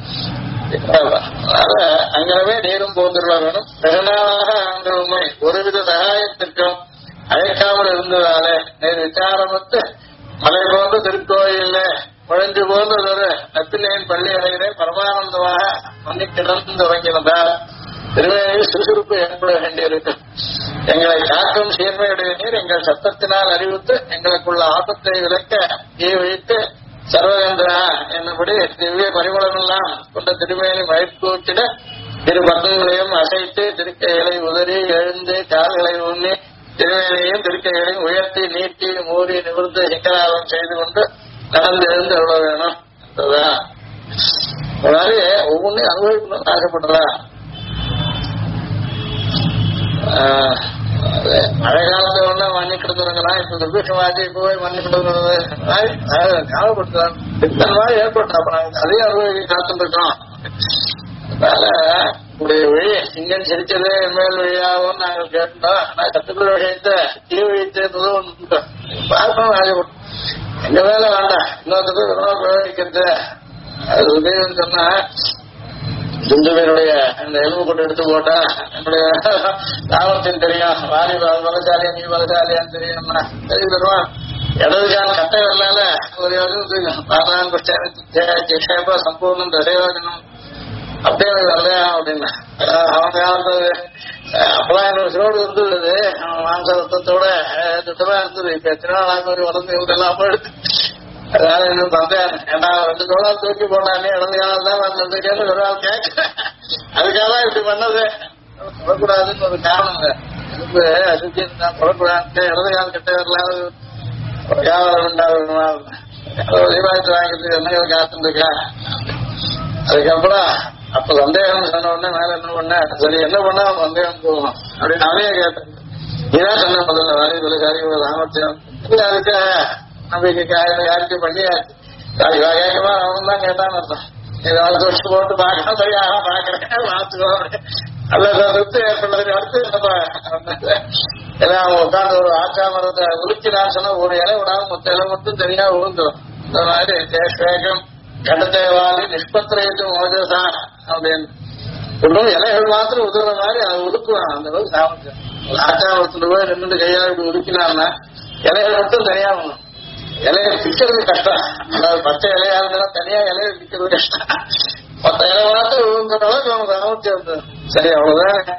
அதனால அங்கனவே நீரும் போந்துருவா வேணும். வெகுநாளாக அங்க உண்மை ஒருவித சகாயத்திற்கும் அழைக்காமல் இருந்ததாலே நேர் விசாரமத்து மலை போன்ற திருக்கோயில குழஞ்சு போன்றதொரு நப்பிள்ளையின் பள்ளி அடைகிறே பரமானந்தமாக மண்ணி கிடந்து தொடங்கினதால் திருவேணியில் சுறுசுறுப்பு ஏற்பட வேண்டியிருக்கும். எங்களை காக்கும் சீர்மையுடைய நீர் எங்கள் சத்தத்தினால் அறிவித்து எங்களுக்குள்ள ஆபத்தை விளக்க தீ வைத்து சர்வகந்திரா என்னபடி திவ்ய பரிமளமெல்லாம் கொண்ட திருவேணி மயக்கூச்சிட இரு பக்கங்களையும் அசைத்து திருக்கைகளை உதறி எழுந்து கால்களை ஊன்னி திருவேணியையும் திருக்கைகளையும் உயர்த்தி நீட்டி மூடி நிமிர்ந்து சிக்கலாலம் செய்து கொண்டு நடந்து எழுந்து எவ்வளோ வேணும். அதாவது ஒவ்வொன்றையும் அனுபவிக்கணும்னு ஆசைப்படுறா. மழை காலத்துல ஒண்ணு மண்ணி கிடந்துருங்களா, இப்ப துர்பிஷமாச்சு இப்ப போய் மண்ணி கிடந்துருது ஞாபகப்படுத்துறாங்க. இத்தனை மாதிரி ஏற்பட்டோம். அப்ப நாங்க அதையும் அனுபவிக்க காத்துட்டு இருக்கோம். அதனால உடைய வழி இங்கன்னு சிரிச்சது மேல் வழியாகவும் நாங்கள் கேட்டோம். ஆனா கத்துக்கிற விஷயத்த தீ வழித்ததும் ஒன்று பார்க்கணும் ஆசைப்பட்டோம். எங்க வேலை வேண்டாம், இன்னொருத்தருக்கு பிரயோகிக்கிறது அது உதவின்னு சொன்னா துந்துவனுடைய அந்த எலும்பு கொண்டு எடுத்து போட்டா என்னுடைய லாபத்தின் தெரியும். வாரி பலசாலியா நீ பலசாலியான்னு தெரியும்னா தெரிஞ்சிருவான். இடதுக்கான கட்டை வரலால ஒரு பாதாங்க சம்பூர்ணம் தசையோஜனம் அப்படியே வரலையா அப்படின்னா அவங்க காலத்து அப்பெல்லாம் எனக்கு ரோடு இருந்தது. மாம்ச ரத்தத்தோட திட்டமா இருந்தது. இப்ப எத்தனை நாளாக ஒரு வளர்ந்து இவங்கெல்லாம் அப்ப எடுத்து அதனால இன்னும் தந்தேன். ஏன்னா 2 தோழா தூக்கி போனானே இடது காலம் தான் வந்ததுக்கேன்னு ஒரு ஆள் கேட்க அதுக்காக இப்படி பண்ணது சொல்லக்கூடாதுன்னு ஒரு காரணம். இருந்து அசுத்தி சொல்லக்கூடாது இடது காலம் கிட்ட வரலாது வியாபாரம் உண்டாகும் தீபாவளி வாங்கிட்டு என்ன காத்துருக்கா. அதுக்கப்புறம் அப்ப சந்தேகம் சொன்ன உடனே மேல என்ன பண்ண சரி என்ன பண்ணா அவன் சந்தேகம் போகணும் அப்படின்னு அதையே கேட்டேன். இதான் சொன்ன முதல்ல வேலை தொழிற்சாரி ஒரு சாமர்த்தியம் இல்லை. அதுக்கு நம்பிக்கை யாருக்கு பண்ணியாச்சு. கேட்கவா அவன் தான் கேட்டான்னு அர்த்தம். ஏதாவது தொட்டு போட்டு பார்க்கணும் சரியா பாக்குறேன் மாத்துக்கோ அல்ல திருப்தி ஏற்படுறது. அடுத்து எல்லாம் அவங்க உட்காந்து ஒரு ஆச்சா மரத்தை உருக்கினான்னு சொன்னா ஒரு இலை விடாம மொத்த இலை மட்டும் தனியா விழுந்துடும். இந்த மாதிரி தேசம் கடத்தேவாலி நிஷ்பத்திரையத்து மோஜசா அப்படின்னு ஒன்றும் இலைகள் மாத்திரம் உதவுற மாதிரி அதை உருக்குவான். அந்த அளவுக்கு சாமர்த்தியம். ஆச்சாரத்துல போய் 2 கையால் இப்படி உருக்கினான்னா இலைகள் மட்டும் தனியா வேணும். இலையை பிக்கிறது கஷ்டம். அதாவது பச்சை இலையா இருந்தா தனியா இலையை பிக்கிறது கஷ்டம். மொத்த இலை மாத்திரம் விழுந்த அளவுக்கு அவங்க சாமர்த்தியம் இருந்தது. சரி அவ்வளவுதான்.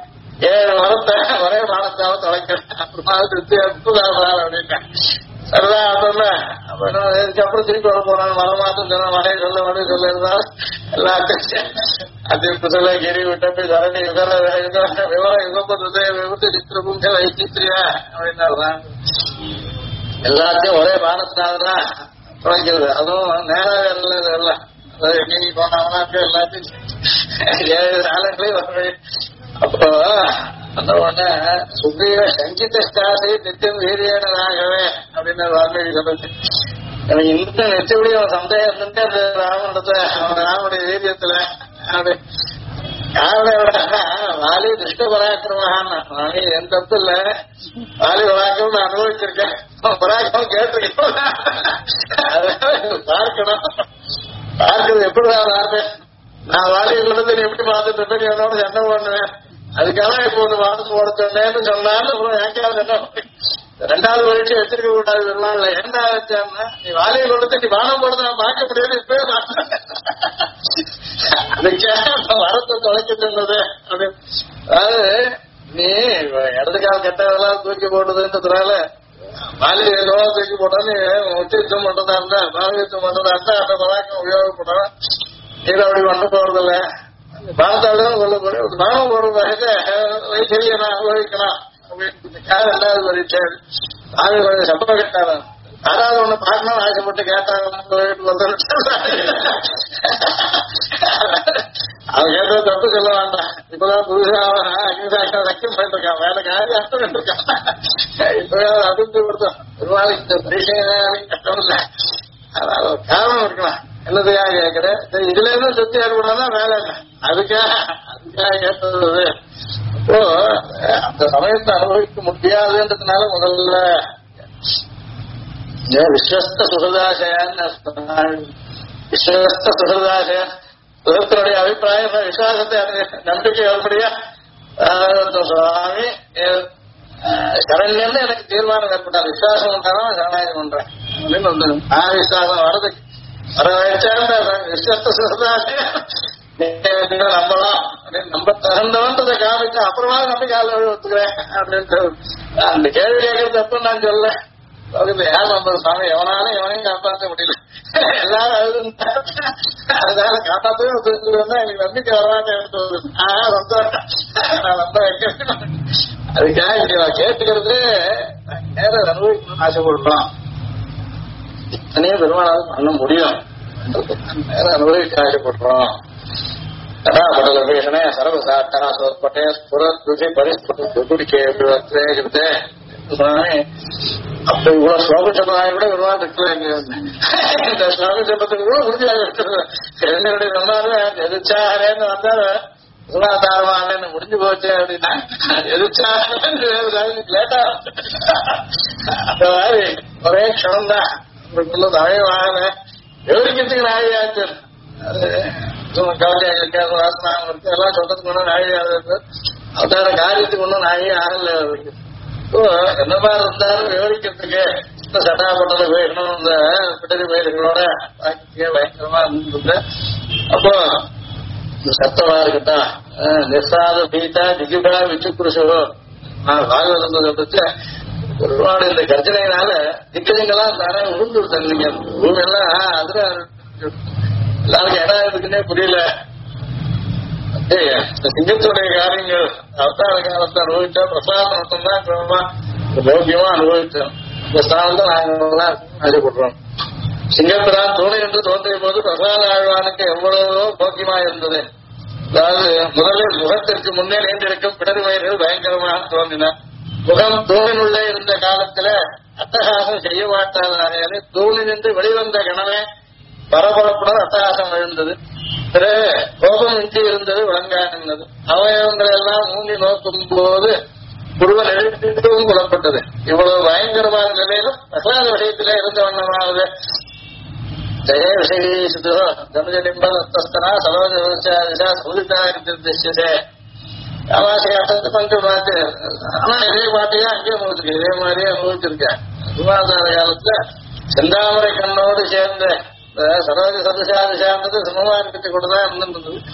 7 மரத்தை ஒரே பானத்தாவ தொலைக்கிறேன் அப்புறமா திருப்தியார் அப்படின்ட்டேன். சரிதான் அதோட இதுக்கப்புறம் திருப்பி வர போறாங்க மரம் மாத்தம் சொன்ன மழையை சொல்ல இருந்தாலும் எல்லாத்தையும் அது சொல்ல கிரி விட்டு சரணி விவரம் யுகப்பது விபத்து சித்திரபூங்க வைத்தியா அப்படின்னாருதான். எல்லாத்தையும் ஒரே பானத்தினால்தான் துளைக்கிறது. அதுவும் நேராக எல்லாம் நீ போனாங்கன்னா எல்லாத்தையும் 7 நாளங்களையும் வர. அப்போ அந்த உடனே சுக்ரீவ சங்கித ஸ்டாசி நித்தியம் வீரியானதாகவே அப்படின்னு வால்மீகி சொல்றது. எனக்கு இந்த நெச்சபடி அவன் சந்தேகம் இருந்துட்டு அந்த ராமனிடத்தை ராமனுடைய வீரியத்துல அப்படி காரணம் வாலி திருஷ்ட பராக்கிரமான வாலி என் தப்பு இல்ல, வாலி பராக்கிரம் நான் அனுபவிச்சிருக்கேன், பராக்கிரம் கேட்டிருக்கேன். பார்க்கணும் பார்க்கறது எப்படிதான் பார்ப்பேன் நான் வாலியை கொடுத்து நீ எப்படி பார்த்துட்டு இருப்பேன் என்னோட சண்டை பண்ணுவேன். அதுக்காக இப்போ ஒரு வாரம் போடுத்தேன்னு சொன்னாலும் அப்புறம் ஏற்காவது என்ன 2வது பரீட்சை வச்சிருக்க கூடாது இல்ல என்ன வச்சான்னா நீ வாலியை கொடுத்து நீ வானம் போடுறது நான் பார்க்க முடியாது இப்பவே பார்த்தேன். அதுக்காக வரத்தை தொலைச்சிட்டு இருந்தது அப்படின்னு. அதாவது நீ இடது கால கெட்டதெல்லாம் தூக்கி போடுறதுன்றதுனால வாலி ஏதோ தூக்கி போட்டா நீ உச்சம் பண்றதா இருந்தா பாரதியம் பண்றதா இருந்தா அந்த பழக்கம் உபயோகப்படும். நீங்க அப்படி பண்ண போறதில்ல பாரதாவிடம் கொள்ளக்கூடிய நானும் ஒரு வைத்திய நான் அனுபவிக்கலாம் அப்படின்னு 2வது பரீட்சை நாங்க கொஞ்சம் சம்பளம் கேட்டாங்க. 6வது ஒண்ணு பார்க்கணும்னு ஆசைப்பட்டு கேட்டாங்க. அவன் கேட்டது தப்பு சொல்ல வேண்டாம். இப்பதான் புதுசா அக்னிசாட்சியம் லட்சம் பண்ணிட்டு இருக்கான், வேலை காரியம் அர்த்தம் பண்ணிருக்கான். இப்பவே அதிர்ந்து கொடுத்தோம் பெருமாளுக்கு இந்த பரீட்சை கஷ்டம் இல்லை, அதனால ஒரு காரணம் இருக்கலாம். என்னதையா கேட்கிறேன் இதுல இருந்து திருப்தி ஏற்படாதான் வேலை இல்லை, அதுக்காக கேட்டது. இப்போ அந்த சமயத்தை அனுபவிக்க முடியாதுன்றதுனால முதல்ல விஸ்வஸ்த சுகதாசயான்னு விஸ்வஸ்த சுகதாசயா சுகத்தினுடைய அபிப்பிராயம் விசுவாசத்தை நம்பிக்கை வரும்படியா சுவாமி சரண்யன்னு எனக்கு தீர்மானம் ஏற்பட்டார். விசுவாசம் உண்டாதான் சரணாயம் பண்றேன் அப்படின்னு வந்து நான் விசுவாசம் வர்றதுக்கு வர வச்சா விஸ்வஸ்த சுகதாசயா நம்பலாம் அப்படின்னு நம்ப தகுந்தவன்றதை காமிச்சு அப்புறமா நம்பிக்கை ஒத்துக்கிறேன் அப்படின்ட்டு அந்த கேள்வி கேட்கறது அப்ப நான் சொல்ல யார் நம்பது சாமி எவனாலும் எவனையும் காப்பாற்ற முடியல, எல்லாரும் அதனால காப்பாற்றவே வந்தா எனக்கு நம்பிக்கை வரலான்னு நான் நம்ப வைக்கிறேன். அதுக்காக இங்க நான் கேட்டுக்கிறது நேரம் அனுபவிக்கணும்னு ஆசைப்படுறோம். இத்தனையும் பெருமானாலும் பண்ண முடியும், நேரம் அனுபவிக்க ஆசைப்படுறோம். படலபேஷனே சர்வசாட்டா சோற்பட்டே ஸ்புரத்ருதி பரிஸ்புடிக்கே அப்ப இவ்வளவு ஸ்லோகம் சொன்னதாக கூட பெருமாள் இருக்கலாம். இந்த ஸ்லோகம் சொல்றதுக்கு கூட முடிஞ்சாங்க சொன்னாலும் எதிர்ச்சாரேன்னு வந்தாரு தாரமானு முடிஞ்சு போச்சு அப்படின்னா எதிர்ச்சாரேன்னு லேட்டா அந்த மாதிரி ஒரே க்ஷணம் தான் உங்களுக்குள்ள தவைய வாங்க விவரிக்கிறதுக்கு நாழியாச்சு. கவலையாக இருக்காது வாசனாக இருக்கு எல்லாம் சொல்றதுக்கு ஒன்றும் நாழியாக இருக்கு, அவதார காரியத்துக்கு ஒன்றும் நாழியே ஆகல. என்ன மாதிரி இருந்தாலும் விவரிக்கிறதுக்கு சட்டாப்பட்டது போயிடணும் இந்த பிடரி பயிர்களோட பயங்கரமா இருந்தது. அப்போ சத்தமா இருக்கட்டும் நிசாத பீதா திகிபா விச்சுக்குருஷோ பாகவதம் சொல்லிச்சு ஒருபாடு இந்த கர்ஜனையினால திக்கதிங்கெல்லாம் தானே உழுந்து விட்டாங்க. பூமியெல்லாம் அதுல எல்லாருக்கும் இடம் இருக்குன்னே புரியல. சிங்கத்துடைய காரியங்கள் அவதார காலத்தை அனுபவிச்சா பிரசாதம் மட்டும்தான் போக்கியமா அனுபவிச்சோம். இந்த ஸ்தானம் தான் நாங்க ஆசைப்படுறோம். சிங்கத்திரான் தோணி என்று தோன்றிய போது பிரசாத ஆழ்வானுக்கு எவ்வளவோ போக்கியமா இருந்தது. அதாவது முதலில் முகத்திற்கு முன்னே நீண்டிருக்கும் பிடரி வயல்கள் பயங்கரமாக தோன்றின. முகம் தூணினுள்ளே இருந்த காலத்துல அட்டகாசம் செய்ய மாட்டாதானே தூணினின்று வெளிவந்த கணமே பரபரப்புடன் அட்டகாசம் எழுந்தது. கோபம் இன்றி இருந்தது விளங்கானது. அவயவங்களை எல்லாம் மூங்கி நோக்கும் போது குருவன் எழுத்தும் புலப்பட்டது. இவ்வளவு பயங்கரமான நிலையிலும் பிரசாத விஷயத்திலே இருந்த வண்ணமானது. ஜெய விஷயோ தனுஜலிம்பஸ்தனா சலோஜா சூதிதா நிர்திஷ்யதே காமாசிக அர்த்தத்தை கொஞ்சம் பார்த்து ஆனா இதே பாட்டையா அங்கேயே அனுபவிச்சிருக்கேன், இதே மாதிரியே அனுபவிச்சிருக்கேன். சுகாதார காலத்துல செந்தாமரை கண்ணோடு சேர்ந்த சரோஜ சதுசாதிசான்றது சிம்மமா இருக்கிறது கூட தான் இருந்துருந்தது.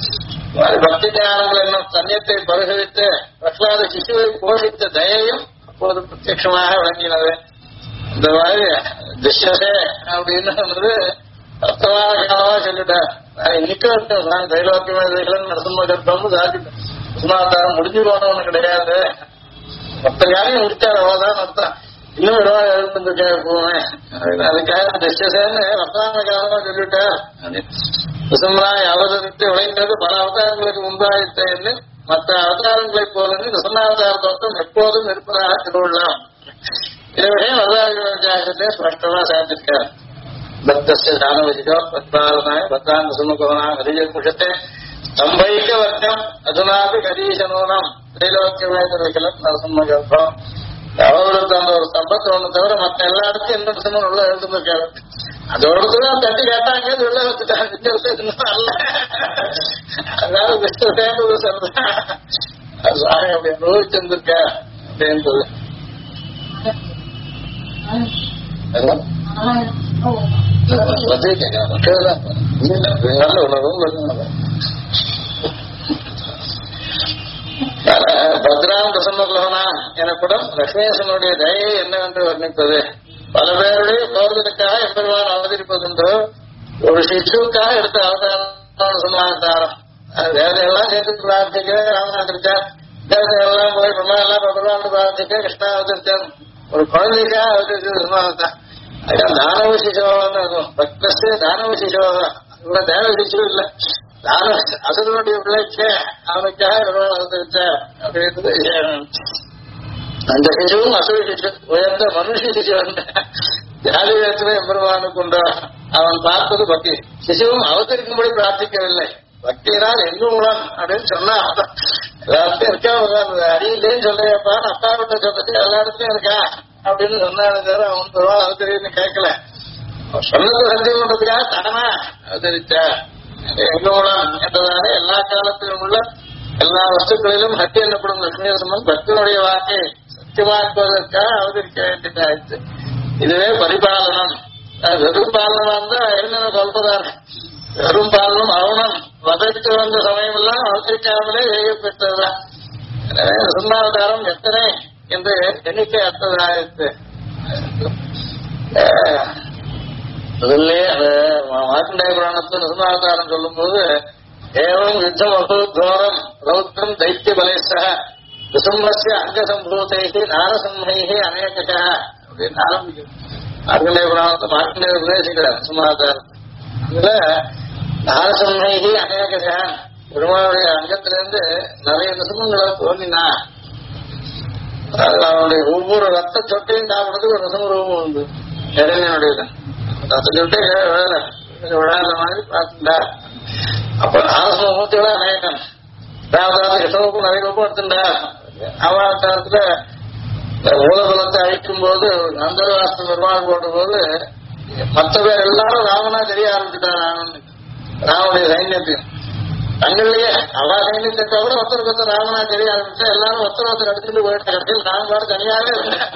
பக்தி ஞானங்கள் என்னும் தன்யத்தை பரிசளித்து பிரகலாத சிசுவை போஷித்த தயையும் அப்போது பிரத்யட்சமாக விளங்கினது. இந்த மாதிரி திசே அப்படின்னு சொல்றது அர்த்தமான காலமா சொல்லிட்டேன். இன்னைக்கு இருக்கேன் தைலோக்கியமே நரசிம்ம கர்ப்பம்னு சாதிட்டேன். சுமாதாரம் முடிஞ்சு போனவனு கிடையாது, மொத்த காரியம் முடிச்சார் அவ்வளவுதான் அர்த்தம். இன்னும் விடவா எழுந்துருக்கேன் போவேன். அதுக்காக திசேன்னு வர்த்தமான காலமா சொல்லிட்டேன். நரசிம்மராய் அவதரித்து விளைந்தது பல அவதாரங்களுக்கு முன்பாயிட்டேன்னு மற்ற அவதாரங்களைப் போலன்னு நரசிம்மாவதார தோட்டம் எப்போதும் இருப்பதாக திருவிழாம். இதை வரலாறு ஸ்பஷ்டமா சாதிச்சிருக்கார். பக்தஸ்ய தானவசிதோ பத்பாலனாய பத்தான் சுமகோனாம் ஹரிஜகுஷத்தை ஸ்தம்பைக்க வர்க்கம் அதுனாபி கரீசனோனம் திரைலோக்கியமேதம் நரசிம்ம கர்ப்பம். அவருக்கு அந்த ஒரு ஸ்தம்பத்தை ஒண்ணு தவிர மற்ற எல்லா இடத்தையும் எந்த நரசிம்மன் உள்ள எழுந்துருக்காரு. அதோடதான் தட்டி கேட்டாங்க உள்ள வச்சுட்டாங்க. அல்ல அதாவது விஷ்ணு சேர்ந்தது சொல்றேன் சாமி அப்படி அனுபவிச்சிருந்திருக்க அப்படின்றது. பத்ராம் பிரசன்னகுலகனாம் எனப்படும் லட்சுமேசனுடைய தயை என்னவென்று வர்ணிப்பது. பல பேருடைய கோர்தலுக்காக எம்பெருமான் அவதரிப்பதுண்டோ ஒரு சிசுவுக்காக எடுத்த அவதாரம் சமாதாரம். தேவதையெல்லாம் சேர்த்து பிரார்த்திக்க ராமநாதிரிச்சார், தேவதையெல்லாம் போய் பிரம்மா எல்லாம் பகவான் பிரார்த்திக்க கிருஷ்ணா அவதரிச்சார். ஒரு குழந்தைக்காக அவதரிச்சது சமாதாரம். அதுதான் தானவ சிசுவான்னு இருக்கும். பக்தஸ்து தானவ சிசுவா இவ்வளவு தேவ சிசு இல்ல, தான அசுரனுடைய பிள்ளைக்கு அவனுக்காக அவதரிச்சார் அப்படின்றது. அந்த சிசுவும் அசுர சிசு உயர்ந்த மனுஷ சிசு ஜாதி வேற்றுமை எம்பெருமானுக்கு உண்டோ அவன் பார்ப்பது பக்தி. சிசுவும் அவதரிக்கும்படி பிரார்த்திக்கவில்லை, பக்தியினால் எங்குமுடன் அப்படின்னு சொன்னா எல்லாத்தையும் இருக்கா அடியிலேன்னு சொல்லையப்பா அப்பா விட்ட சொன்னது எல்லா இடத்துலயும் இருக்கா அப்படின்னு சொன்னாலும் தவிர அவன் தருவான் அவதரின்னு கேட்கல. சொன்னது சந்தேகம் பண்றதுக்காக தானா அவதரிச்சா எங்குமுடன் என்றதாக எல்லா காலத்திலும் உள்ள எல்லா வஸ்துக்களிலும் ஹத்தி எனப்படும் லட்சுமிநரசிம்மன் பக்தனுடைய வாக்கை சத்தியமாக்குவதற்காக அவதரிக்க வேண்டியதாயிடுச்சு. இதுவே பரிபாலனம். வெறும் பாலனம் தான் என்ன சொல்றதாரு, வெறும் பாலனம் அவனும் வதற்கு வந்த சமயமெல்லாம் அவதரிக்காமலே வேகப்பெற்றதுதான். எனவே நரசிம்மாவதாரம் எத்தனை என்று எண்ணிக்கை அற்றதாயிடுச்சு. முதல்ல மார்க்கண்டேய புராணத்தில் நரசிம்மாவதாரம் சொல்லும் போது ஏவம் யுத்தம் அபூத்வரம் ரௌத்ரம் தைத்திய பலேசா நரசிம்மஸ்ய அங்க சம்பூதைகி நாரசிம்ஹைகி அநேகா அப்படின்னு ஆரம்பிக்கும். மார்க்கண்டேய புராணத்தை மார்க்கண்டேய உபதேசிக்கிறார் நரசிம்மாவதாரம். அதுல நாரசிம்ஹைகி அநேகா பெருமாளுடைய அங்கத்திலிருந்து நிறைய நரசிம்மங்களை தோன்றினா அவனுடைய ஒவ்வொரு ரத்த சொட்டையும் சாப்பிடுறதுக்கு ஒரு நரசிம்ம ரூபம் உண்டு. இறைவனுடைய ரத்த சொட்டை விழாத மாதிரி பார்த்துட்டா அப்ப நாரசிம்ம மூர்த்தியோட அநேகம் கிருஷ்ணனுக்கும் நிறைய ரூபம் எடுத்துட்டா. அவதாரத்துல ஊலகுலத்தை அழிக்கும் போது அந்தர்வாச பெருமாள் போட்ட போது மற்ற பேர் எல்லாரும் ராமனா தெரிய ஆரம்பிச்சுட்டான். ராமனுடைய சைன்யத்தையும் தங்கள்லயே அவா சைன்யத்தை தவிர ஒருத்தருக்கு ஒருத்தர் ராமனா தெரிய ஆரம்பிச்சா எல்லாரும் ஒருத்தர் எடுத்துட்டு போயிட்ட கடைசியில் ராமபாடு தனியாவே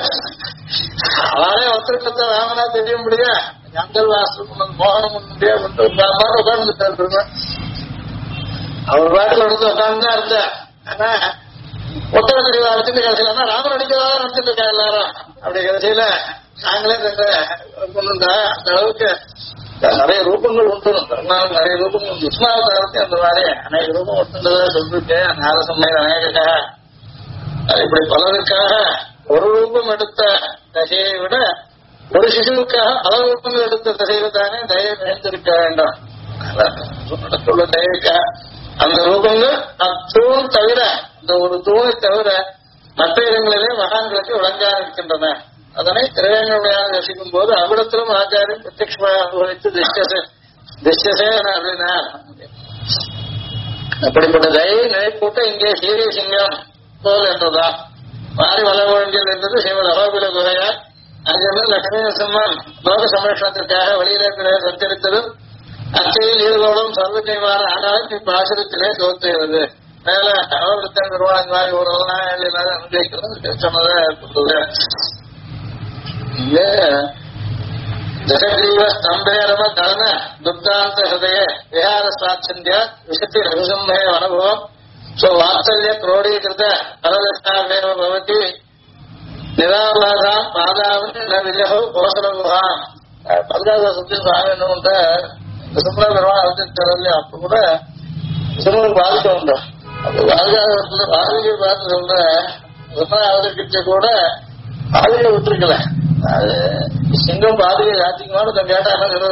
அவரே ஒருத்தருக்கு ஒருத்தர் ராமனா தெரிய முடியா அந்தர்வாசம் மோகனம் முடியாது உட்கார்ந்துட்டாரு. அவர் பாட்டில் எடுத்து உட்கார்ந்துதான் இருந்தா. ஆனா ஒத்தர தெளிவா அடிச்சுட்டு கடைசியில ராமன் அடிக்கிறதா நினைச்சிட்டு இருக்கா எல்லாரும். அப்படி கடைசியில நாங்களே கொண்டு அந்த அளவுக்கு நிறைய ரூபங்கள் உண்டு. நிறைய ரூபங்கள் விஸ்வாவதாரத்தை அந்த மாதிரி அநேக ரூபம் ஒட்டுன்றதா சொல்லிருக்கேன். நாரசிம்மர் அநேகா இப்படி பலருக்காக ஒரு ரூபம் எடுத்த தசையை விட ஒரு சிசுவுக்காக பல ரூபங்கள் எடுத்த தசையில தானே தயை நினைத்திருக்க வேண்டும். உள்ள தயக்கா அந்த ரூபங்கள் அத்தூண் தவிர இந்த ஒரு தூணை தவிர மற்ற இடங்களிலே மகான்களுக்கு விளங்காக இருக்கின்றன. அதனை திரையங்களுடையாக ரசிக்கும் போது அவ்விடத்திலும் ஆச்சாரியம் பிரத்யட்சமாக அனுபவித்து திஷ்யசேன அப்படின்னார். அப்படிப்பட்ட தயை நினைப்பூட்ட இங்கே சீரிய சிங்கம் போல் என்றுதான் மாறி வளவழியல் என்பது ஸ்ரீமத் அகோபில குகையார். அங்கிருந்து லட்சுமி நரசிம்மன் லோக சம்ரட்சணத்திற்காக வெளியிலே சஞ்சரித்ததும் அச்சையில் ஈடுபடும் சர்வஜயமான ஆனாலும் இப்ப ஆசிரியத்திலே தோற்றுகிறது. மேல அவர்த்தன் நிர்வாகம் மாதிரி ஒரு அனுபவிக்கிறது சொன்னதா இருந்தது. दशग्रीव स्तंभेरम दलन दुर्दांत हृदय विहार स्वाच्छंद्य विशति रघुसंभे अनुभव सो वात्सल्य क्रोडीकृत फलदष्टावेव भवति निराबाधा पादावनि न विजहो कोसलगुहा पल्लाद सत्य स्वामी ಅಂತ ಸುಮ್ಮನೆ ನಿರ್ಮಾಣ அப்ப கூட சும்மா பாதிக்க உண்டு அது பாதுகாப்பு பாதிக்க பார்த்து சொல்ற சும்மா அவதற்கிட்ட கூட பாதிக்க விட்டுருக்கல அது சிங்கம் பாதிகை யாத்திக்குமானு கேட்டா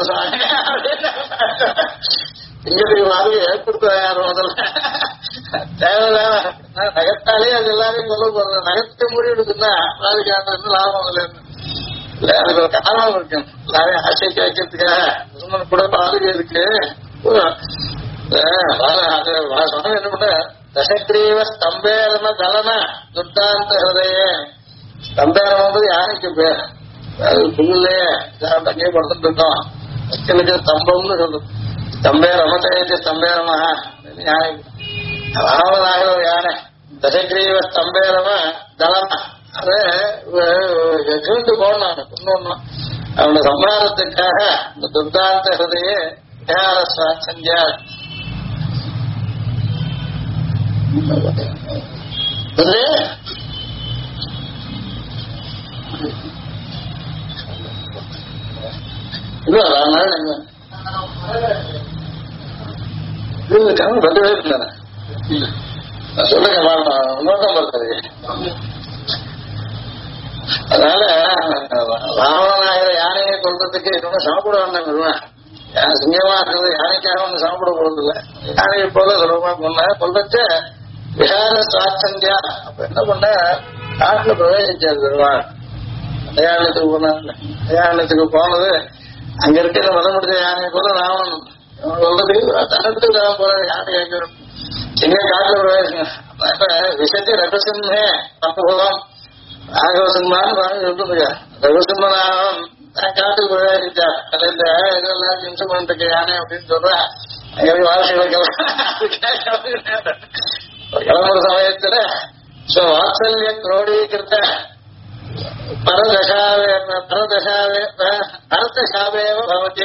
சிங்கத்துக்கு பாதிகை ஏற்படுத்த யாரும் முதல்ல தேவையில்லாம நகத்தாலே அது எல்லாரையும் சொல்ல போறது நகத்தை முடிவெடுக்குன்னா பாதிக்காம லாபம் இல்ல அதுக்கு ஒரு காரணம் இருக்கு எல்லாரையும் ஆசைக்கு வைக்கிறதுக்காக சும்மன் கூட பாதிகை இருக்கு சொன்ன என்ன பண்ண தசக்ரீவ ஸ்தம்பேரம தலன துர்தாந்த ஹிருதய ஸ்தம்பேரம் யானைக்கு பேர் அது புல்லையே அங்கேயே படுத்துட்டு இருக்கோம் மக்களுக்கு ஸ்தம்பம்னு சொல்லுது ஸ்தம்பேரமத்தைக்கு ஸ்தம்பேரமா யானை ராமநாயகம் யானை தசக்ரீவ ஸ்தம்பேரம தலன அது கீழ்ந்து போனான் இன்னொன்னு அவனோட சம்ஹாரத்துக்காக இந்த துர்தாந்த ஹிருதய விஹார சாட்சந்தியா பத்தவே இருந்தானே சொல்லுங்க இன்னொருதான் படுறது அதனால ராவணநாயகர யானையை கொள்றதுக்கு இன்னொன்னு சாப்பிட வேண்டாம் சிங்கமா இருக்கிறது யானைக்காக ஒண்ணு சாப்பிட போறது இல்ல யானையை போல சுலபமா கொண்ட கொள்றச்சு விஹார சாட்சந்தியா அப்ப என்ன பண்ண காட்டுல பிரவேசிச்சாரு பெருமாள் அடையாளத்துக்கு போனாங்க அடையாளத்துக்கு போனது அங்க இருக்கிற மதம் முடிஞ்ச யானையை போல ராவணன் சொல்றதுக்கு தன்னத்துக்கு தான் போற யானை கேட்கணும் சிங்க காட்டுல பிரவேசிங்க விஷயத்தை ரகசியமே அனுபவம் ராகவசிம்மான்னு சொல்லுங்க ரகசிம்மனாவன் காட்டுக்கு பிரவேசிச்சார் அது இந்த இதெல்லாம் இன்ஸ்ட்ருமெண்ட்டுக்கு யானை அப்படின்னு சொல்ற எங்களுக்கு வாழ்க்கை கிளம்புற சமயத்துல வாத்சல்ய குரோடீகிருத்த பரதசாவேவ பவதி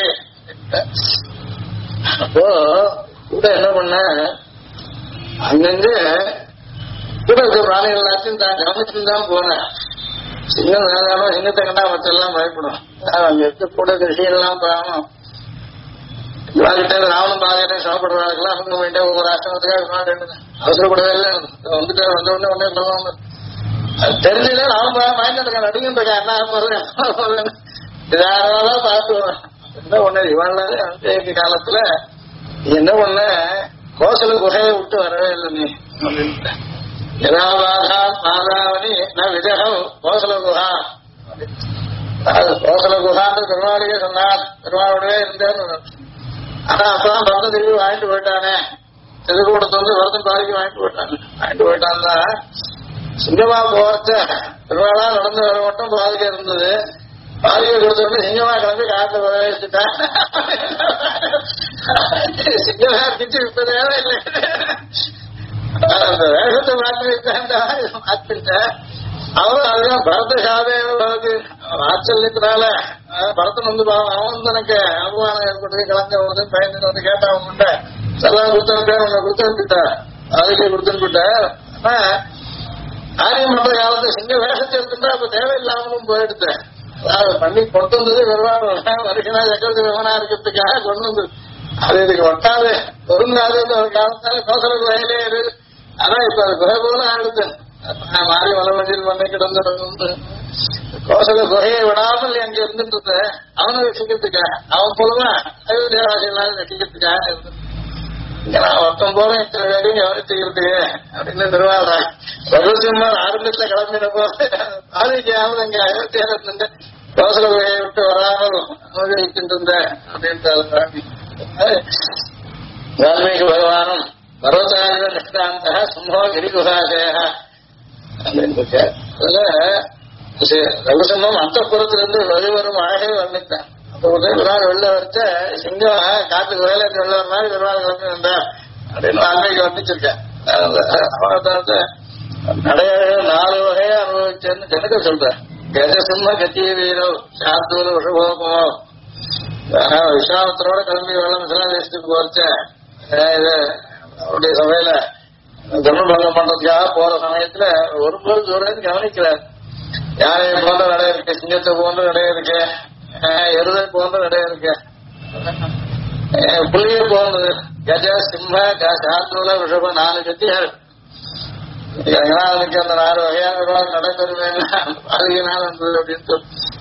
அப்போ கூட என்ன பண்ண அங்கங்க கூட இருக்க பிராணிகள் எல்லாத்தையும் தான் கவனிச்சுன்னு தான் போனேன் சிங்கம் வேதாலும் சிங்கத்தை கண்டா மற்றெல்லாம் பயப்படும் அங்க இருக்க கூட விஷயம்லாம் பாவம் இவாகிட்ட ராவணம் பாதையிட்ட சாப்பிடுறாங்கலாம் அவங்க வேண்டிய ஒவ்வொரு ஆசிரமத்துக்காக அவசரப்படவே இல்லை வந்துட்டு வந்த உடனே உடனே சொல்லுவாங்க அது தெரிஞ்சதுல ராவணம் பாகம் வாங்கிட்டு நடுங்கிட்டு இருக்கேன் என்ன இதாதான் பார்த்துவேன் என்ன ஒண்ணு இவனால அந்த காலத்துல என்ன பண்ண கோசல குகையை விட்டு வரவே இல்லை நீ அப்படின்ட்டு நிராபாகா பாதாவணி நான் விஜகம் கோசல குஹா கோசல குஹான்னு பெருமாளையே சொன்னார் பெருமாளுடைய இருந்தேன்னு ஆனா அப்பதான் பரதம் திரும்பி வாங்கிட்டு போயிட்டானே திருக்கூடத்தை வந்து பரதம் பாதிக்கு வாங்கிட்டு போயிட்டான்னா சிங்கமா போச்ச பெருமாளா நடந்து வர மட்டும் பாதிக்க இருந்தது பாதிக்க கொடுத்து சிங்கமா கிளம்பி காட்டு பிரவேசிட்டான் சிங்கமா இருந்துச்சு இப்பதே இல்லை அந்த வேகத்தை மாற்றிட்டேன் அவரும் அதுதான் பரத சாதேவது ஆச்சரியத்தினால பரதன் வந்து அவன் எனக்கு அவமானம் ஏற்பட்டு கலந்து வந்து பயந்து வந்து கேட்டான் அவங்ககிட்ட செல்லாம் கொடுத்தனுப்பேன் உன்னை கொடுத்துட்டா அதுக்கே கொடுத்துட்டு ஆனா காரியம் பண்ற காலத்துல சிங்க வேஷத்தை எடுத்துட்டா அப்ப தேவையில்லாமலும் போயிடுத்தேன் பண்ணி கொண்டு வந்தது வருஷனா சக்கரத்து விமனா இருக்கிறதுக்காக கொண்டு வந்தது அது இதுக்கு ஒட்டாது பொருந்தாது ஒரு காலத்தால கோசலுக்கு வயலே இருக்கு ஆனா இப்ப அது குறை போல ஆடுது மாறி வளவஞ்சில் பண்ணி கிடந்து கோசல குகையை விடாமல் அங்க இருந்துட்டு அவனை ரசிக்கிறதுக்காக அவன் போலவா தேவாசியெல்லாம் ரசிக்கிறதுக்காக இருந்து நான் ஒருத்தம் போல இத்தனை வேலையும் கவனிச்சுக்கிறதுக்கு அப்படின்னு திருவாரா ரகுசிம்மர் ஆரம்பத்துல கிளம்பின போது ஆரோக்கியாமல் அங்க அயோத்தியா இருந்து கோசல குகையை விட்டு வராமல் அனுபவிச்சுட்டு இருந்தேன் அப்படின்ட்டு வால்மீகி பகவானும் பர்வதான நிஷ்டாந்த சும்போ கிரிகுஹாசேய அப்படின்னு ரகுசிம்மம் அந்த புறத்திலிருந்து வெளிவரும் அழகை வர்ணித்தான் அப்ப ஒரு நாள் வெளில வச்ச சிங்கம் காட்டுக்கு வேலை வெளில வர மாதிரி பெருமாள் கிளம்பி வந்தார் அப்படின்னு வால்மீகி வர்ணிச்சிருக்கேன் நடையழக 4 வகையா அனுபவிச்சேன்னு ஜனக சொல்றேன் கஜசிம்ம கத்திய வீரோ சாத்தூர் விஷபோகமோ விஸ்வாமத்தரோட கிளம்பி வெள்ளம் சிலாதேசத்துக்கு போறச்ச இது அவருடைய சபையில தர்மபங்கம் பண்றதுக்காக போற சமயத்துல ஒருபோது தூரம் கவனிக்கிறார். யானை போன்ற நடை இருக்கு, சிங்கத்தை போன்ற நடை இருக்கு, எருதை போன்ற நடை இருக்கு, புள்ளிய போன்றது, கஜ சிம்ம சார்ந்தூல ரிஷப 4 கத்தியாரு. ரங்கநாதனுக்கு அந்த 4 வகையான நடைபெறுவேன் பாலிகைனால இருந்தது அப்படின்னு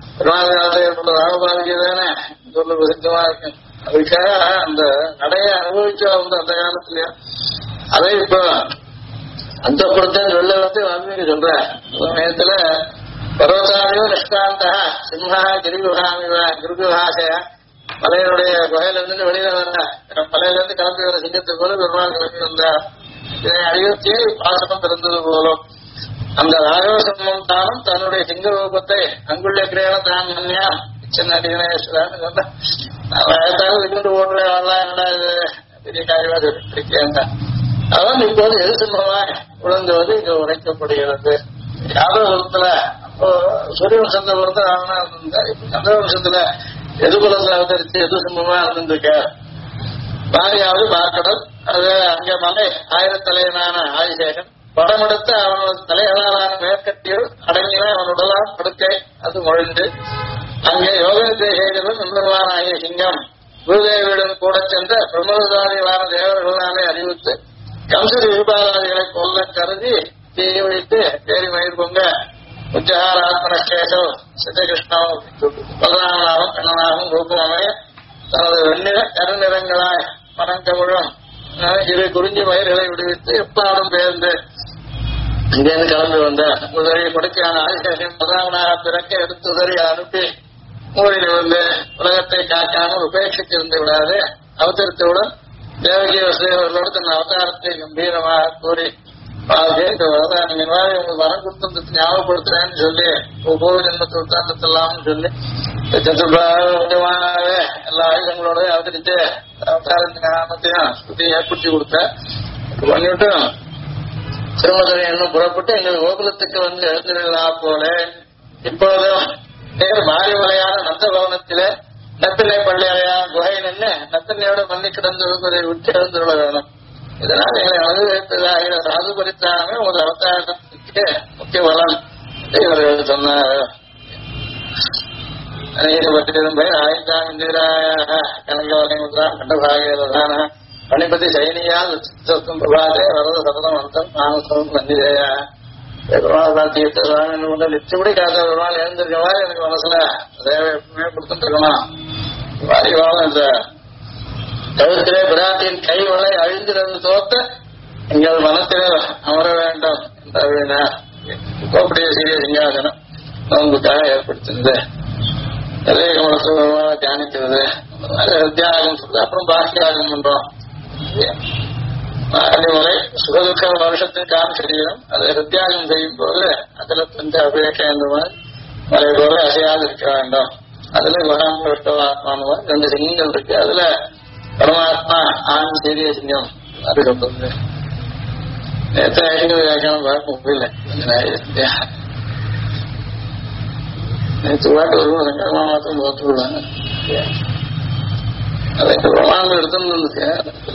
ராமபாலிகை தானே சொல்ல பிரசித்தமா இருக்கு. அதுக்காக அந்த நடையை அனுபவிச்சா வந்து அந்த காலத்துலயும் அதை இப்ப அந்த பொறுத்த வெள்ள வந்து வால்மீகி சொல்ற சமயத்துல பர்வதாமியோ நிஷ்டாந்தா சிம்ஹா கிருகுஹாசய மலையினுடைய குகையில இருந்து வெளியில வந்த மலையில இருந்து கிளம்பி வர சிங்கத்தை போல பெருமாள் கிளம்பி வந்தார். இதை அறிவித்து பாசனம் பிறந்தது போலும் அந்த ராகவசம்மம் தானும் தன்னுடைய சிங்க ரூபத்தை அங்குள்ள கிரேன தான் மன்னியா சின்ன அடிகணேஸ்வரான்னு சொன்ன விட்டு ஓட்டுல வரலாம் என்னடா இது பெரிய காரியமா சொல்லிருக்கேன். அவன் இப்போது எது சிம்மமாய் உழந்துவது இங்க உரைக்கப்படுகிறது. யாதவத்துல சூரிய வம்சத்தை பொறுத்த ராவணா இருந்திருந்தார். இப்ப சந்திர வம்சத்துல எது குலத்துல அவதரிச்சு எது சிம்மமா இருந்திருக்க. பாரியாவது பார்க்கடல் அது அங்க மலை 1000 தலைவனான ஆதிசேகன் படமெடுத்து அவனோட தலைகளான மேற்கட்டியில் அடங்கின அவன் உடலாம் படுக்கை அது மொழிந்து அங்கே யோகேந்திரன் நண்பர்களான சிங்கம் குருதேவியுடன் கூட சென்ற பிரம்மதாரிகளான தேவர்களாலே அறிவித்து கம்சரி விபாதாதிகளை கொல்ல கருதி தீய வைத்து தேரி மயிர் பொங்க உச்சகார ஆத்மனேசம் சித்தகிருஷ்ணாவும் பலராமனாகவும் கண்ணனாகவும் ரூபமாமைய தனது வெண்ணிற கருநிறங்களாய் மனங்கமுழும் 2 குறிஞ்சி மயிர்களை விடுவித்து எப்பாடும் பெயர்ந்து இங்கிருந்து கிளம்பி வந்த உதவி படுக்கையான ஆதிசேஷன் பலராமனாக பிறக்க எடுத்து உதவி அனுப்பி மூடியில் வந்து உலகத்தை காக்காமல் உபேட்சித்திருந்து விடாது அவதரித்தவுடன் தேவகி வசதிகளோடு தன் அவதாரத்தை கம்பீரமாக கூறி நீங்க உங்களுக்கு வரம் கொடுத்து ஞாபகப்படுத்துறேன்னு சொல்லி ஒவ்வொரு ஜென்மத்தை உத்தாண்டத்தெல்லாம் சொல்லி சத்துர்பாகவே எல்லா ஆயுதங்களோட அவதரித்து அவதாரத்தின் நாமத்தையும் சுத்தி ஏற்படுத்தி கொடுத்த பண்ணிவிட்டு திருமதுரை இன்னும் புறப்பட்டு எங்கள் கோகுலத்துக்கு வந்து எழுந்திருந்தா போல இப்போதும் மாரிமலையான நந்த பவனத்திலே நத்தினை பள்ளியாரையா குகை நின்று நத்தனையோட மண்ணி கிடந்து விட்டு எழுந்துள்ள வேணும். இதனால் எங்களை அனுபவிப்பதாக சாது பரித்தானமே ஒரு அவதாரத்துக்கு முக்கிய பலம் இவர்கள் சொன்னார். ஆயுதாம் இந்திராய கனகவலிமுத்ரா கண்டபாகியதான பணிபதி சைனியால் பிரபாதே வரத சபதம் அந்தம் மானசம் நந்திதேயா நிச்சயப்படி காத்த ஒரு நாள் எழுந்திருக்க மாதிரி எனக்கு மனசுல சேவை எப்பவுமே கொடுத்துட்டு இருக்கணும். வாரிவாளம் இந்த கழுத்திலே பிராட்டியின் கை வலை அழிந்திருந்து தோத்த எங்கள் மனத்திலே அமர வேண்டும் அப்படின்னா கோப்படைய சீரிய சிங்காசனம் நோன்புக்காக ஏற்படுத்தினது அதே மனசுமாக தியானிக்கிறது தியாகம் சொல்றது. அப்புறம் பாக்கியாகம் பண்றோம். மலை சுகதுக்க வருஷத்துக்கான சரீரம் அதை தியாகம் செய்யும் போது அதுல கொஞ்சம் அபிவேகம் என்ற மாதிரி மலை போல அசையாது இருக்க வேண்டும். அதுல பரமாத்மானுவா 2 சிங்கங்கள் இருக்கு. அதுல பரமாத்மா ஆண் சீரிய சிங்கம் அது சொல்றது. நேற்று வியாக்கியானம் பார்க்க முடியல. நேற்று பாட்டு ஒரு சங்கரமா மாத்திரம் பார்த்து விடுவாங்க. அதை பிரமாணம் எடுத்துன்னு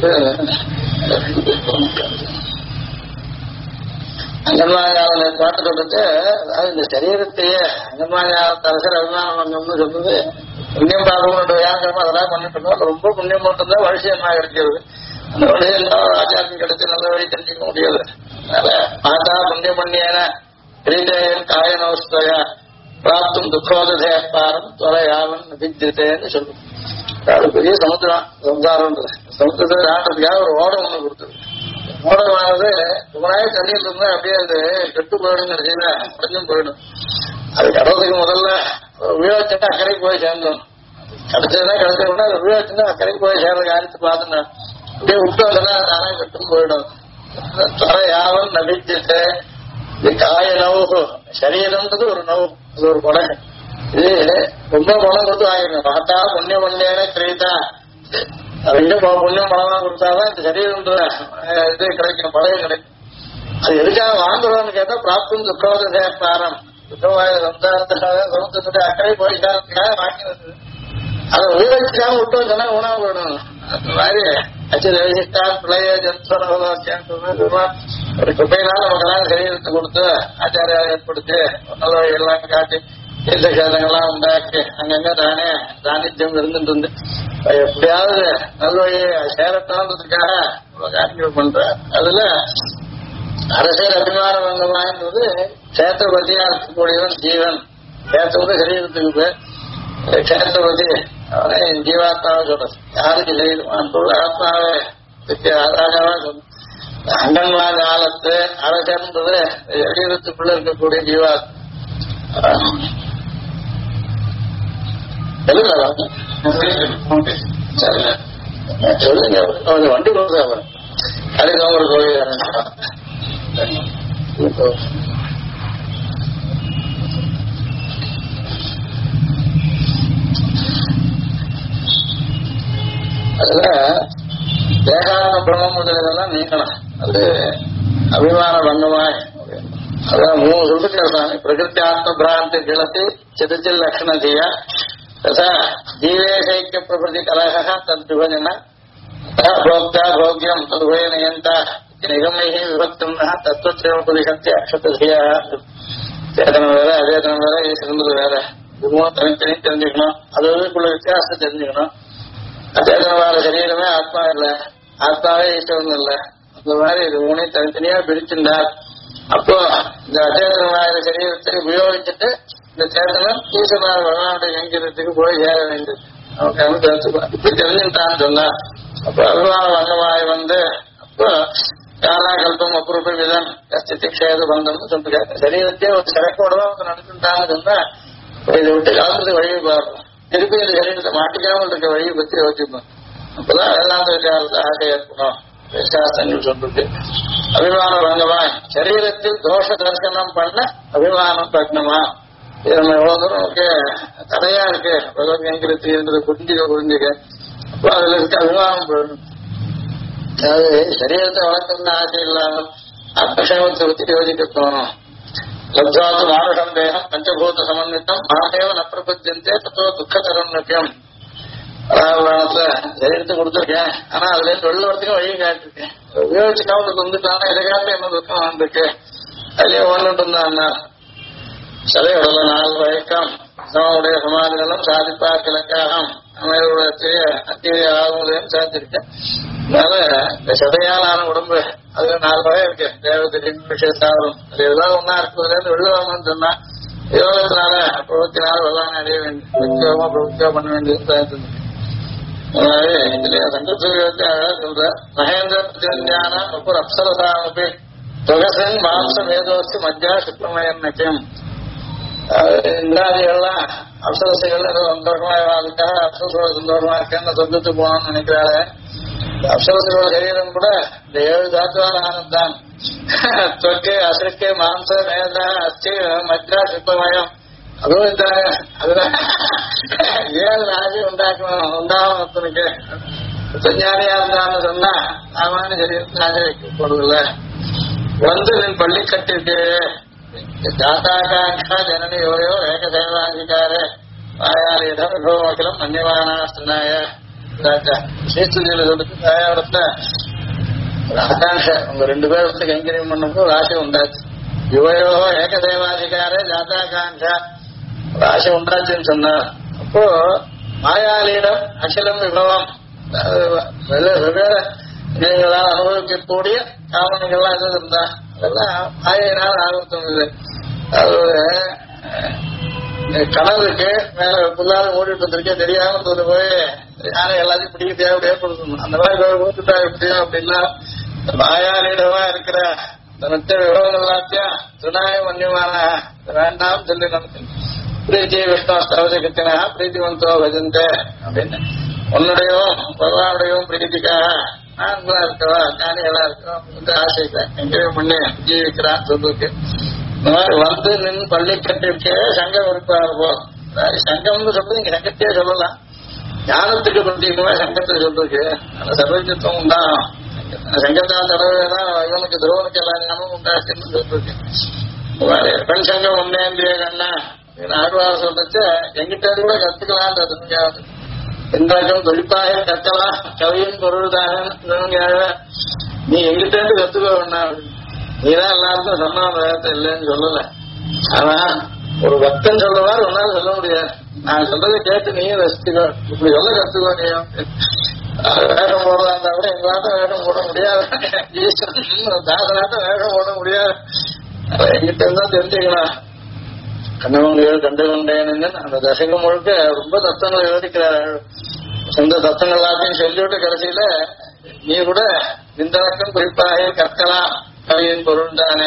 அங்கன்வாயாவில் பாட்டு சொல்றது. அதாவது இந்த சரீரத்தையே அங்கன்வாயாவத்தை அரசர் அபிமானம்னு சொல்றது புண்ணியம் பார்க்கணும். யாருக்கமா அதெல்லாம் பண்ணிட்டு இருக்கோம். ரொம்ப புண்ணியம் மட்டும்தான் வழிசியமாக இருக்கிறது. அந்த வழியில் ஆச்சாரம் கிடைச்சு நல்ல வழி தெரிஞ்சுக்க முடியாது. அதனால மாதா புண்ணியம் பண்ணியன கிரீதையன் காயனோஸ்தயா பிராப்தும் துக்கோதே பாரம் தொலையாவன் வித்தியதேன்னு சொல்லுவோம். அது பெரிய சமுத்திரம் சம்சாரம்ன்றது. சமுத்திரத்தை ஆடுறதுக்காக ஒரு ஓடம் ஒண்ணு கொடுத்தது. ஓடமானது ரொம்ப நாள் தண்ணியில் இருந்தா அப்படியே அது கெட்டு போயிடும். கடைசியில உடஞ்சும் போயிடும். அது கடவுளுக்கு முதல்ல உபயோகிச்சுட்டு அக்கறைக்கு போய் சேர்ந்தோம். கிடைச்சதுன்னா கிடைச்சதுன்னா அது உபயோகிச்சுன்னா அக்கறைக்கு போய் சேர்ந்த காரியத்தை பார்த்துனா அப்படியே விட்டு வந்தா தானே கெட்டும் போயிடும். தர யாவன் நடிச்சுட்டு இது காய நவு சரீரம்ன்றது ஒரு நவு. அது ஒரு படகு. இது ரொம்ப பணம் கொடுத்து வாங்கிடணும். பார்த்தா புண்ணியம் பண்ணியான கிரீதா அது புண்ணியம் பணமா கொடுத்தாதான் இந்த சரீரம் இது கிடைக்கும். படகு கிடைக்கும். அது எதுக்காக வாங்குறோம்னு கேட்டா பிராப்தும் துக்கோத சேப்பாரம் துக்கமாக சம்சாரத்துக்காக சமுத்திரத்துடைய அக்கறை போய் சேர்றதுக்காக வாங்கினது. அதை உபயோகிக்காம விட்டு சொன்னா உணவு போயிடும். அந்த மாதிரி அச்சுதா பிள்ளைய ஜென்மம் ஒரு குப்பையினால நமக்கெல்லாம் சரீரத்தை கொடுத்து ஆச்சாரியா ஏற்படுத்தி நல்ல எல்லாம் காட்டி தீர்த்த சேதங்கள்லாம் உண்டாக்கி அங்கங்க தானே சாநித்தியம் இருந்துட்டு இருந்து எப்படியாவது நல்வழியை சேரட்டோன்றதுக்காக காரியங்கள் பண்ற. அதுல அரசியல் அபிமான வங்கமான்றது கஷேத்திரபதியா இருக்கக்கூடியவன் ஜீவன். கஷேத்திரம் சரீரத்துக்கு பேர். கஷேத்திரபதி அவனே ஜீவாத்மாவை சொல்றது. யாருக்கு சரீரமான ஆத்மாவை ராஜாவா சொல்றது. அங்கன்வாத காலத்து அரசன்றது சரீரத்துக்குள்ள இருக்கக்கூடிய ஜீவாத்மா. சொல்லுங்க வண்டி கொடுத்தா அதுக்கு அவங்க கோயில் அதுல தேகான பிரமம் முதலெல்லாம் நீக்கணும். அது அபிமான பங்கமாய் அதான் 3 சொல்லிருக்காங்க. பிரகிருதி ஆத்ம பிராந்தி கிளத்தி சிதச்சில் லட்சண தீயா ததா ஜீவேசைக்கிய பிரபதி கலக தத் விபஜன போக்தா போக்யம் ததுபய நியந்தா நிகமை விபக்தம் தத்துவத்திரபதிகத்திய அக்ஷத்தியா. சேதனம் வேற அதேதனம் வேற சிறந்தது வேற. இதுவும் தனித்தனி தெரிஞ்சுக்கணும். அதுக்குள்ள வித்தியாசத்தை தெரிஞ்சுக்கணும். அச்சேதனவாத சரீரமே ஆத்மா இல்ல, ஆத்மாவே ஈஸ்வரன் இல்ல. அந்த மாதிரி இது 3 தனித்தனியா பிரிச்சிருந்தார். அப்போ இந்த அச்சேதனவாத சரீரத்தை உபயோகிச்சுட்டு இந்த சேதனம் ஈஸ்வரன் பகவானுடைய கைங்கரியத்துக்கு போய் சேர வேண்டியது. நமக்கு இப்படி தெரிஞ்சுட்டான்னு சொன்னா அப்போ அபிமான வங்கமாய் வந்து அப்போ காலாகல்பம் அப்புறம் விதம் திக்ஷேத பந்தம்னு சொல்லிருக்காங்க. சரீரத்தையே ஒரு சிறப்போட நடந்துட்டான்னு சொன்னா இதை விட்டு காலத்துக்கு வழியை பார்க்கணும். திருப்பி இந்த சரீரத்தை மாட்டிக்காமல் இருக்க வழியை பற்றி யோசிப்போம். அப்பதான் வேதாந்த விசாரத்தை ஆசை ஏற்படும். சாஸ்திரங்கள் சொல்றது அபிமான பங்கமாய் சரீரத்தில் தோஷ தரிசனம் பண்ண அபிமானம் பக்னமா. இது நம்ம எவ்வளவு தூரம் நமக்கு தடையா இருக்கு பகவத் கைங்கரியத்துக்கு இருந்தது புரிஞ்சுக்க. அப்போ அதுல இருக்க அபிமானம் போயிடணும். அதாவது சரீரத்தை வளர்க்கணும்னு ஆசை இல்லாமல் ஆத்மக்ஷேமத்தை பற்றி யோசிக்க தோணும். லப்தாத்து மானுஷம் தேகம் பஞ்சபூத சமன்வித்தம் மாதேவ நப்பிரபத்தியந்தே தத்துவ துக்கதரம் நித்தியம். ராவணத்துல சரீரத்தை கொடுத்துருக்கேன். ஆனா அதுல இருந்து வெளில வரத்துக்கு வழி காட்டிருக்கேன். உபயோகிச்சுக்காம உனக்கு வந்துட்டானா இதை காட்டு என்ன துக்கம் வந்திருக்கு. அதுலயே ஒன்றுட்டு இருந்தான்னா சதை உடல 4 வழக்கம் சமவுடைய சமாதிகளும் சாதிப்பா கிழக்காகம் அமைவுடைய அத்திய ஆகுதையும் சாதிச்சிருக்கேன். அதனால இந்த சதையாலான உடம்பு அதுல 4 வகை இருக்கு. தேவதை விஷயத்தாலும் அது ஏதாவது ஒன்னா இருக்குதுல இருந்து வெளில வரணும்னு சொன்னா யோகத்தினால பிரபத்தினால வெள்ளான அடைய வேண்டிய பிரபுத்தியா பண்ண வேண்டியது. இதுல சங்கத்தை அழகா சொல்ற மகேந்திர தியானம் ஒரு அப்சரசாமி தொகசன் மாம்ச வேதோஸ்தி மத்தியா சுக்லமயம் நிச்சயம். இந்திராதிகள்லாம் அப்சரசுகள் சந்தோஷமா வாழ்க்காக அப்சரசோட சந்தோஷமா இருக்கேன்னு சொந்தத்துக்கு போகணும்னு நினைக்கிறாரு. அப்சரசுகளோட சரீரம் கூட இந்த 7 தாத்துவான ஆனந்தான். தொக்கு அசுக்கு மாம்ச மேத அஸ்தி மத்தியா சுக்லமயம். அதுவும் இந்த அதுதான் 7 ராஜி உண்டாக்கணும். உண்டாகணுக்கு ஞானியா இருந்தான்னு சொன்னா சாமான சரீரத்தை ராஜ வைக்க போறதில்ல. வந்து நின் பள்ளிக்கட்டிற்கு ஜாத்தாகாங்ஷா ஜனனி யோயோ ஏகதேவாதிகார வாயாலிடம் விபவக்கிலம் மன்யமானாஸ்தனாய ஸ்ரீஸ்துதியில சொல்லிட்டு தாயாரத்துல ஆகாங்ஷ உங்க 2 பேர் கைங்கரியம் பண்ணப்போ ஒரு ஆசை உண்டாச்சு. யுவயோ ஏகதேவாதிகார ஜாத்தாகாங்ஷா ஒரு ஆசை உண்டாச்சுன்னு சொன்னார். அப்போ மாயாலியிடம் அகிலம் விபவம் வெவ்வேறு நிலைகளால் அனுபவிக்கக்கூடிய காமனைகள்லாம் எதுவும் இருந்தா அதெல்லாம் மாயினால் ஆகத்தொங்குது. அது கனவுக்கு மேல புல்லாத ஓடிட்டு வந்திருக்கே தெரியாம தோது போய் யாரை எல்லாத்தையும் பிடிக்க தேவை ஏற்படுத்தணும். அந்த மாதிரி ஓட்டுட்டா எப்படியும் அப்படின்னா மாயாலிடமா இருக்கிற நித்திய விவரங்கள் எல்லாத்தையும் துணாய மன்யமான வேண்டாம் சொல்லி நமக்கு பிரீத்தி விஷ்ணு ஸ்தவசகத்தினா பிரீத்திவந்தோ பஜந்தே அப்படின்னு உன்னுடையவும் பகவானுடையவும் பிரீத்திக்காக நான்களா இருக்கவா ஞானிகளா இருக்கவா வந்து ஆசைக்கிறேன் எங்கேயும் பண்ணி ஜீவிக்கிறான்னு சொல்லிருக்கு. இந்த மாதிரி வந்து நின்று பள்ளி கட்டிருக்கே சங்கம் இருப்பாரு போ. சங்கம்னு சொல்றது இங்க சங்கத்தையே சொல்லலாம். ஞானத்துக்கு பிரதீகமா சங்கத்தை சொல்லிருக்கு. அந்த சர்வஜத்துவம் உண்டாகும். சங்கத்தால் தடவைதான் இவனுக்கு துரோனுக்கு எல்லா ஞானமும் உண்டாச்சுன்னு சொல்லிருக்கு. பெண் சங்கம் உன்னேந்திய கண்ணா ஆழ்வார சொல்லிச்சு எங்கிட்ட கூட கத்துக்கலான்றது. இன்றைக்கும் குறிப்பாக கற்கலாம் கவியின் பொருள் தானே நீ எங்கிட்ட இருந்து கத்துக்க வேண்டாம் நீதான் எல்லாருக்கும் சொன்ன வேதத்தை இல்லைன்னு சொல்லல ஆனா ஒரு பக்தன் சொல்ற மாதிரி ஒன்னாலும் சொல்ல முடியாது நான் சொல்றதை கேட்டு நீயும் ரசிச்சுக்கோ இப்படி சொல்ல கத்துக்கோ நீயும் வேகம் போடுறதா இருந்தா கூட எங்களாட்டம் வேகம் போட முடியாது தாசனாட்டம் வேகம் போட முடியாது எங்கிட்ட இருந்தா தெரிஞ்சுக்கலாம் கண்ணவங்கள் கண்டு கொண்டேன்னு அந்த தசகம் முழுக்க ரொம்ப தத்தங்களை விவரிக்கிறார் சொந்த தத்தங்கள் எல்லாத்தையும் சொல்லிவிட்டு கடைசியில நீ கூட நிந்தனக்கம் குறிப்பாக கற்கலாம் கவியின் பொருள் தானே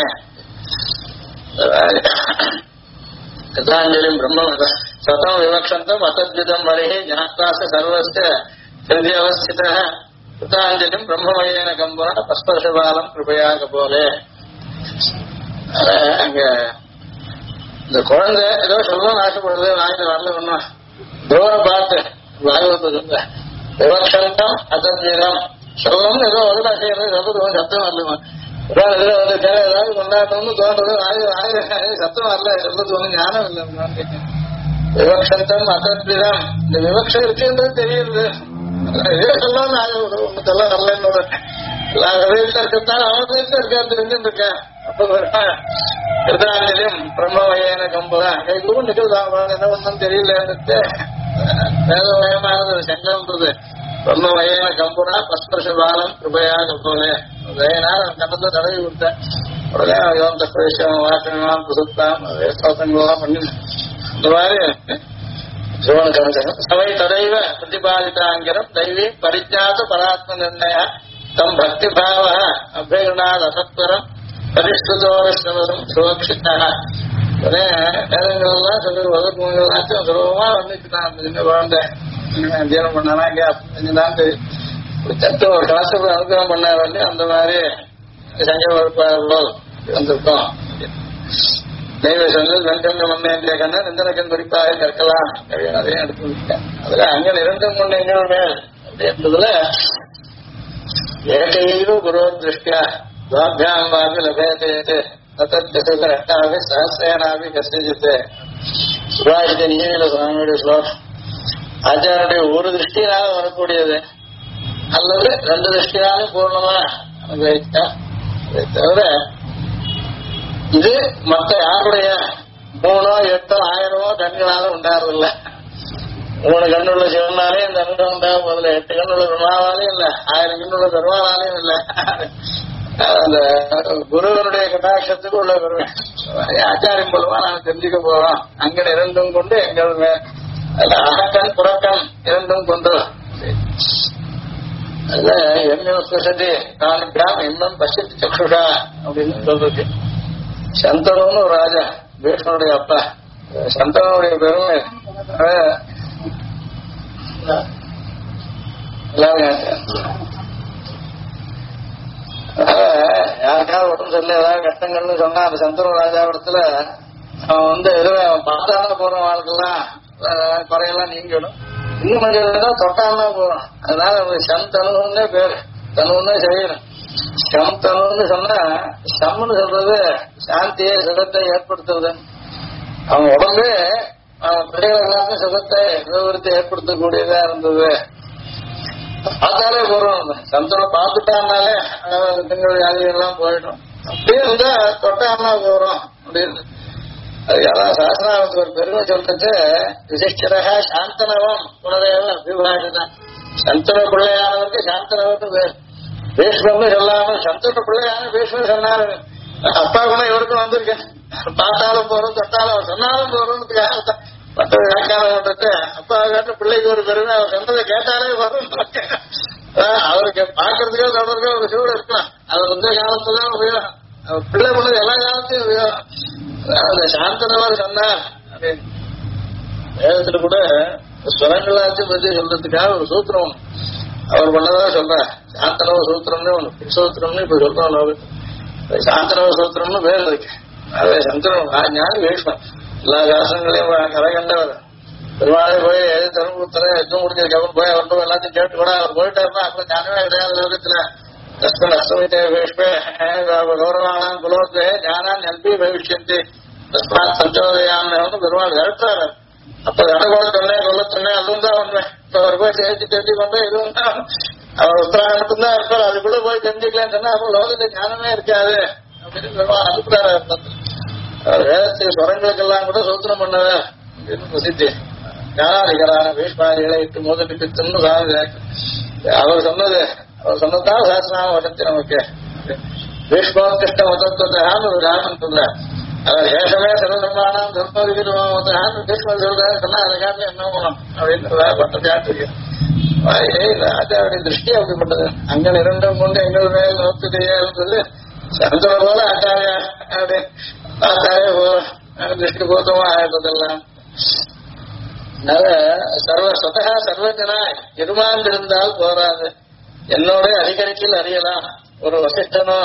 கதாஞ்சலிம் பிரம்ம சதம் விவக்ஷந்தம் அசத்விதம் வரையே ஜாத்தாச சர்வஸ்ய ஹிருதி அவஸ்தித கதாஞ்சலிம் பிரம்மமயன கம்புன பஸ்பர்ஷபாலம் கிருபையாக போலே அங்க இந்த குழந்தை ஏதோ சொல்லணும்னு ஆசைப்படுறது வாங்கி வரல ஒண்ணும் தூர பார்த்து பாகவத விவக்ஷந்தம் அசத்விதம் சொல்லணும்னு ஏதோ ஒரு செய்யறது சொல்றது சத்தம் வரலுமா இதுல வந்து ஏதாவது கொண்டாடணும்னு தோன்றது சத்தம் வரல சொல்றது ஒண்ணு ஞானம் இல்லை விவக்ஷந்தம் அசத்விதம் இந்த விவக்ஷம் இருக்குன்றது தெரியுது இதே சொல்லணும்னு ஒண்ணு சொல்ல வரலன்னு எல்லா விதத்துல இருக்கத்தான் அவன் இருக்காது தெரிஞ்சுட்டு இருக்கேன் அப்ப கிருதாஞ்சலியும் பிரம்மவயன கம்புதான் கை கூட நிகழ்தான் என்ன ஒண்ணும் தெரியலன்னுட்டு வேதமயமானது சங்கம்ன்றது பிரம்மவயன கம்புனா பஸ்பர்ஷ பாலம் கிருபையாக போல கண்ணத்தை தடவி கொடுத்தேன் உடனே யோந்த பிரவேசம் வாசனம் புசுத்தாம் ஸ்தோத்திரங்கள்லாம் பண்ணி இந்த மாதிரி சவை ததைவ பிரதிபாதிதாங்கிரம் தைவி பரிஜாத பராத்ம நிர்ணய தம் பக்தி பாவ அபிகரணாத் அசத்வரம் பரிஷ்டுதோரம் சுரக்ஷிதா வேதங்கள்லாம் சொல்லி வகுப்புகளாச்சும் சுலபமா வந்துச்சுதான் சின்ன குழந்தை அத்தியானம் பண்ணானா இங்க தான் தத்து ஒரு கலாச்சார அனுகிரகம் பண்ணாரு அந்த மாதிரி சங்க வகுப்பாளர்கள் வந்திருக்கோம் தெய்வ சொன்னது வெண்கங்க மண்ணேந்திய கண்ண நிந்தனக்கன் குறிப்பாக கற்கலாம் அதையும் எடுத்து விட்டேன் அதுல அங்க இரண்டும் கொண்ட எங்கள் மேல் அப்படின்றதுல ஏகையோ குரு திருஷ்டியா துவாபியாம் வாபி லபேதே தத்தத்யசுகரட்டாவி சஹசிரேனாபி கசிஜித்தே சுபாஷித நீல சுவாமியுடைய ஸ்லோகம் ஆச்சாரியுடைய ஒரு திருஷ்டியினால வரக்கூடியது அல்லது ரெண்டு திருஷ்டியாலும் பூர்ணமா அனுபவிச்சா அதை தவிர இது மற்ற யாருடைய 3 8 1000 கண்களாலும் உண்டாறதில்லை 3 கண்ணுள்ள சிவனாலே இந்த அனுகிரகம் உண்டாகும் போதுல 8 கண்ணுள்ள பிரம்மாவாலையும் இல்ல 1000 கண்ணுள்ள பெருமாளாலையும் இல்ல அந்த குருவனுடைய கட்டாட்சத்துக்கு உள்ள பெருமை ஆச்சாரியம் மூலமா நாங்க தெரிஞ்சுக்க போறோம் அங்க இரண்டும் கொண்டு எங்கள் அகக்கண் புறக்கண் இரண்டும் கொண்டு அதுல எம்எஸ்வசதி காணிக்காம இன்னும் பசித்து சக்ஷுஷா அப்படின்னு சொல்றது சந்தனுன்னு ஒரு ராஜா பீஷ்மனுடைய அப்பா சந்தனுடைய பெருமை யாருக்காவது ஒன்றும் சொல்ல ஏதாவது கஷ்டங்கள்னு சொன்னா அந்த சந்தனு ராஜாவிடத்துல அவன் வந்து அவன் பார்த்தாலும் போற வாழ்க்கெல்லாம் குறையெல்லாம் நீங்கிடும் இன்னும் கொஞ்சம் தொட்டாலாம் போறோம் அதனால அவனுக்கு சந்தனுன்னே பேரு தனுன்னே செய்யணும் சம்தனுன்னு சொன்னா சம்னு சொல்றது சாந்தியை சுகத்தை ஏற்படுத்துறது அவங்க உடம்பு அவன் பிள்ளைகளுக்கு சுகத்தை விவரத்தை ஏற்படுத்தக்கூடியதா இருந்தது பார்த்தாலே போறோம் சந்தனை பார்த்துட்டான்னாலே திங்கள் வியாதிகள்லாம் போயிடும் அப்படியே இருந்தா தொட்டான்னா போறோம் அப்படின்னு அது அதான் சாஸ்திராவத்துல ஒரு பெருமை சொல்றது விசிஷ்டரகா சாந்தனவம் உணரையவன் அபிபாஷதான் சந்தன பிள்ளையானவருக்கு சாந்தனவன் பேர் பீஷ்மன்னு சொல்லாம சந்தன பிள்ளையான பீஷ்மன் சொன்னாரு அப்பா கூட இவருக்கும் வந்திருக்கேன் பார்த்தாலும் போறோம் தொட்டாலும் சொன்னாலும் போறோம்னு மற்ற வியாக்கியானம் பண்றது அப்பா கேட்ட பிள்ளைக்கு ஒரு பெருமை அவர் சொன்னதை கேட்டாலே வரும் அவருக்கு பாக்குறதுக்கே தொடர்பு ஒரு சூடு இருக்கலாம் அவர் இந்த காலத்துல உபயோகம் அவர் பிள்ளை பண்ணது எல்லா காலத்தையும் உபயோகம் அந்த சாந்தனவர் சொன்னார் அப்படின்னு வேதத்துல கூட ஸ்வரங்களாச்சும் பத்தி சொல்றதுக்காக ஒரு சூத்திரம் அவர் பண்ணதா சொல்ற சாந்தனவ சூத்திரம்னு ஒண்ணு சூத்திரம்னு இப்ப சொல்றோம் சாந்தனவ சூத்திரம்னு பேர் இருக்கு அது சந்திரன் ஞானி வேஷ்மன் எல்லா சாஸ்திரங்களையும் கரை கண்டவர் பெருமாளை போய் தர்மபுத்திர எதுவும் முடிஞ்சதுக்கு அப்புறம் போய் அவர்கிட்ட எல்லாத்தையும் கேட்டு கூட அவர் போயிட்டாருன்னா அப்புறம் ஞானமே கிடையாது லோகத்துல தஸ்மன் அஸ்தமித்தே வேஷ்மே கௌரவானாம் குலோத்தே ஞானான் நல்பி பவிஷ்யந்தி தஸ்மாத் சஞ்சோதயான்னு பெருமாள் விரட்டுறாரு அப்ப கடகோட சொன்னேன் சொல்ல சொன்னேன் அதுவும் தான் உண்மை. இப்ப அவர் போய் சேர்த்து தெரிஞ்சு கொண்டா இதுவும் தான் அவர் உத்தராக மட்டும்தான் இருப்பார். அதுக்குள்ள போய் தெரிஞ்சுக்கலான்னு சொன்னா அப்ப லோகத்துக்கு ஞானமே இருக்காது அப்படின்னு அனுப்புறாரு. அவர் வேதத்துக்கு ஸ்வரங்களுக்கெல்லாம் கூட சூத்திரம் பண்ணது அப்படின்னு பிரசித்தி. ஞானாதிகரான பீஷ்மாதிகளை இட்டு முதல் பித்துன்னு சாமி அவர் சொன்னது. அவர் சொன்னதான் சாஸ்திரநாம வசத்தி நமக்கு. பீஷ்மோத்கிருஷ்ட மதத்துவத்தான்னு ஒரு ராமன் சொல்றார். அவர் ஏகமே சர்வதர்மானம் தர்மவிகிதமானு பீஷ்மர் சொல்றாரு சொன்னா அதை காட்டில என்ன பண்ணணும் அப்படின்னு பட்ட காட்டு. ராஜாவுடைய திருஷ்டி அப்படிப்பட்டது. அங்க இரண்டும் கொண்டு எங்கள் மேல் நோக்குதையான்னு சொல்லி சந்தோட போல ஆச்சாரியா அப்படி ஆச்சாரிய திருஷ்டி பூர்த்தமா ஆயிட்டதெல்லாம். அதனால சர்வதா சர்வஜனாய் இருமாந்திருந்தால் போராது. என்னோட அதிகரிக்கில் அறியலாம். ஒரு வசிஷ்டனோ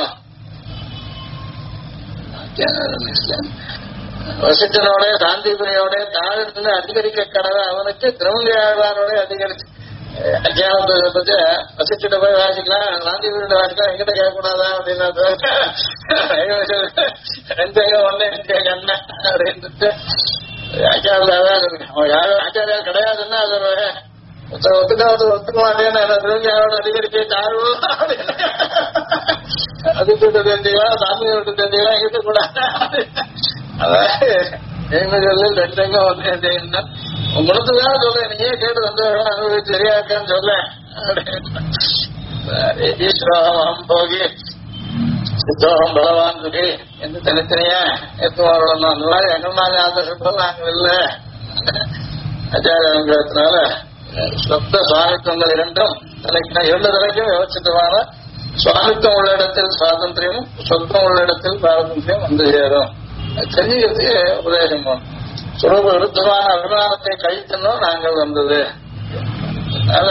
வசிஷ்டனோட சாந்திபுரியோட தாழ்ந்து அதிகரிக்க கடவை அவனுக்கு திரௌண்டி ஆழ்வாரோட அதிகரிச்சு அத்தியானத்தை பத்தி வசிஷ்ட போய் வாசிக்கலாம், சாந்திபுரியோட வாசிக்கலாம், எங்கிட்ட கேட்கக்கூடாதா அப்படின்னா ரெண்டு ஒன்னே அண்ணன் அப்படின்ட்டு ஆச்சாரியா கிடையாதுன்னா அது ஒத்துக்க மாட்டேன்னு திருவிழாவோட அதிகரிச்சு தாழ்வோம் அது விட்டு தெரிஞ்சுக்கலாம், சாமி விட்டு தெரிஞ்சுக்கலாம், எங்கிட்ட கூடாது. அதாவது என்ன சொல்லு ரெண்டுங்க வந்து முழுத்துதான் சொல்றேன். நீயே கேட்டு வந்தவர்கள் அனுபவிச்சு சரியாக்கான்னு சொல்ல ஈஸ்வரம் போகி சித்தோகம் பகவான் சொல்லி எந்த தனித்தனியா எத்துவாரோட அந்த மாதிரி எங்கள்னால ஆதர்சம் நாங்கள் இல்லை. ஆச்சாரியத்தினால சொத்த சுவாமித்துவங்கள் இரண்டும் இரண்டு தலைக்கும் விவசித்தமான சுவாமித்துவம் உள்ள இடத்தில் சுவாதந்திரமும் சொத்தம் உள்ள இடத்தில் பாரதந்திரியம் வந்து சேரும். தெரிஞ்சுக்கிறதுக்கு உபதேசம் பண்ணும். சுரூப விருத்தமான அபிமானத்தை கழித்தனும் நாங்கள் வந்தது. அதனால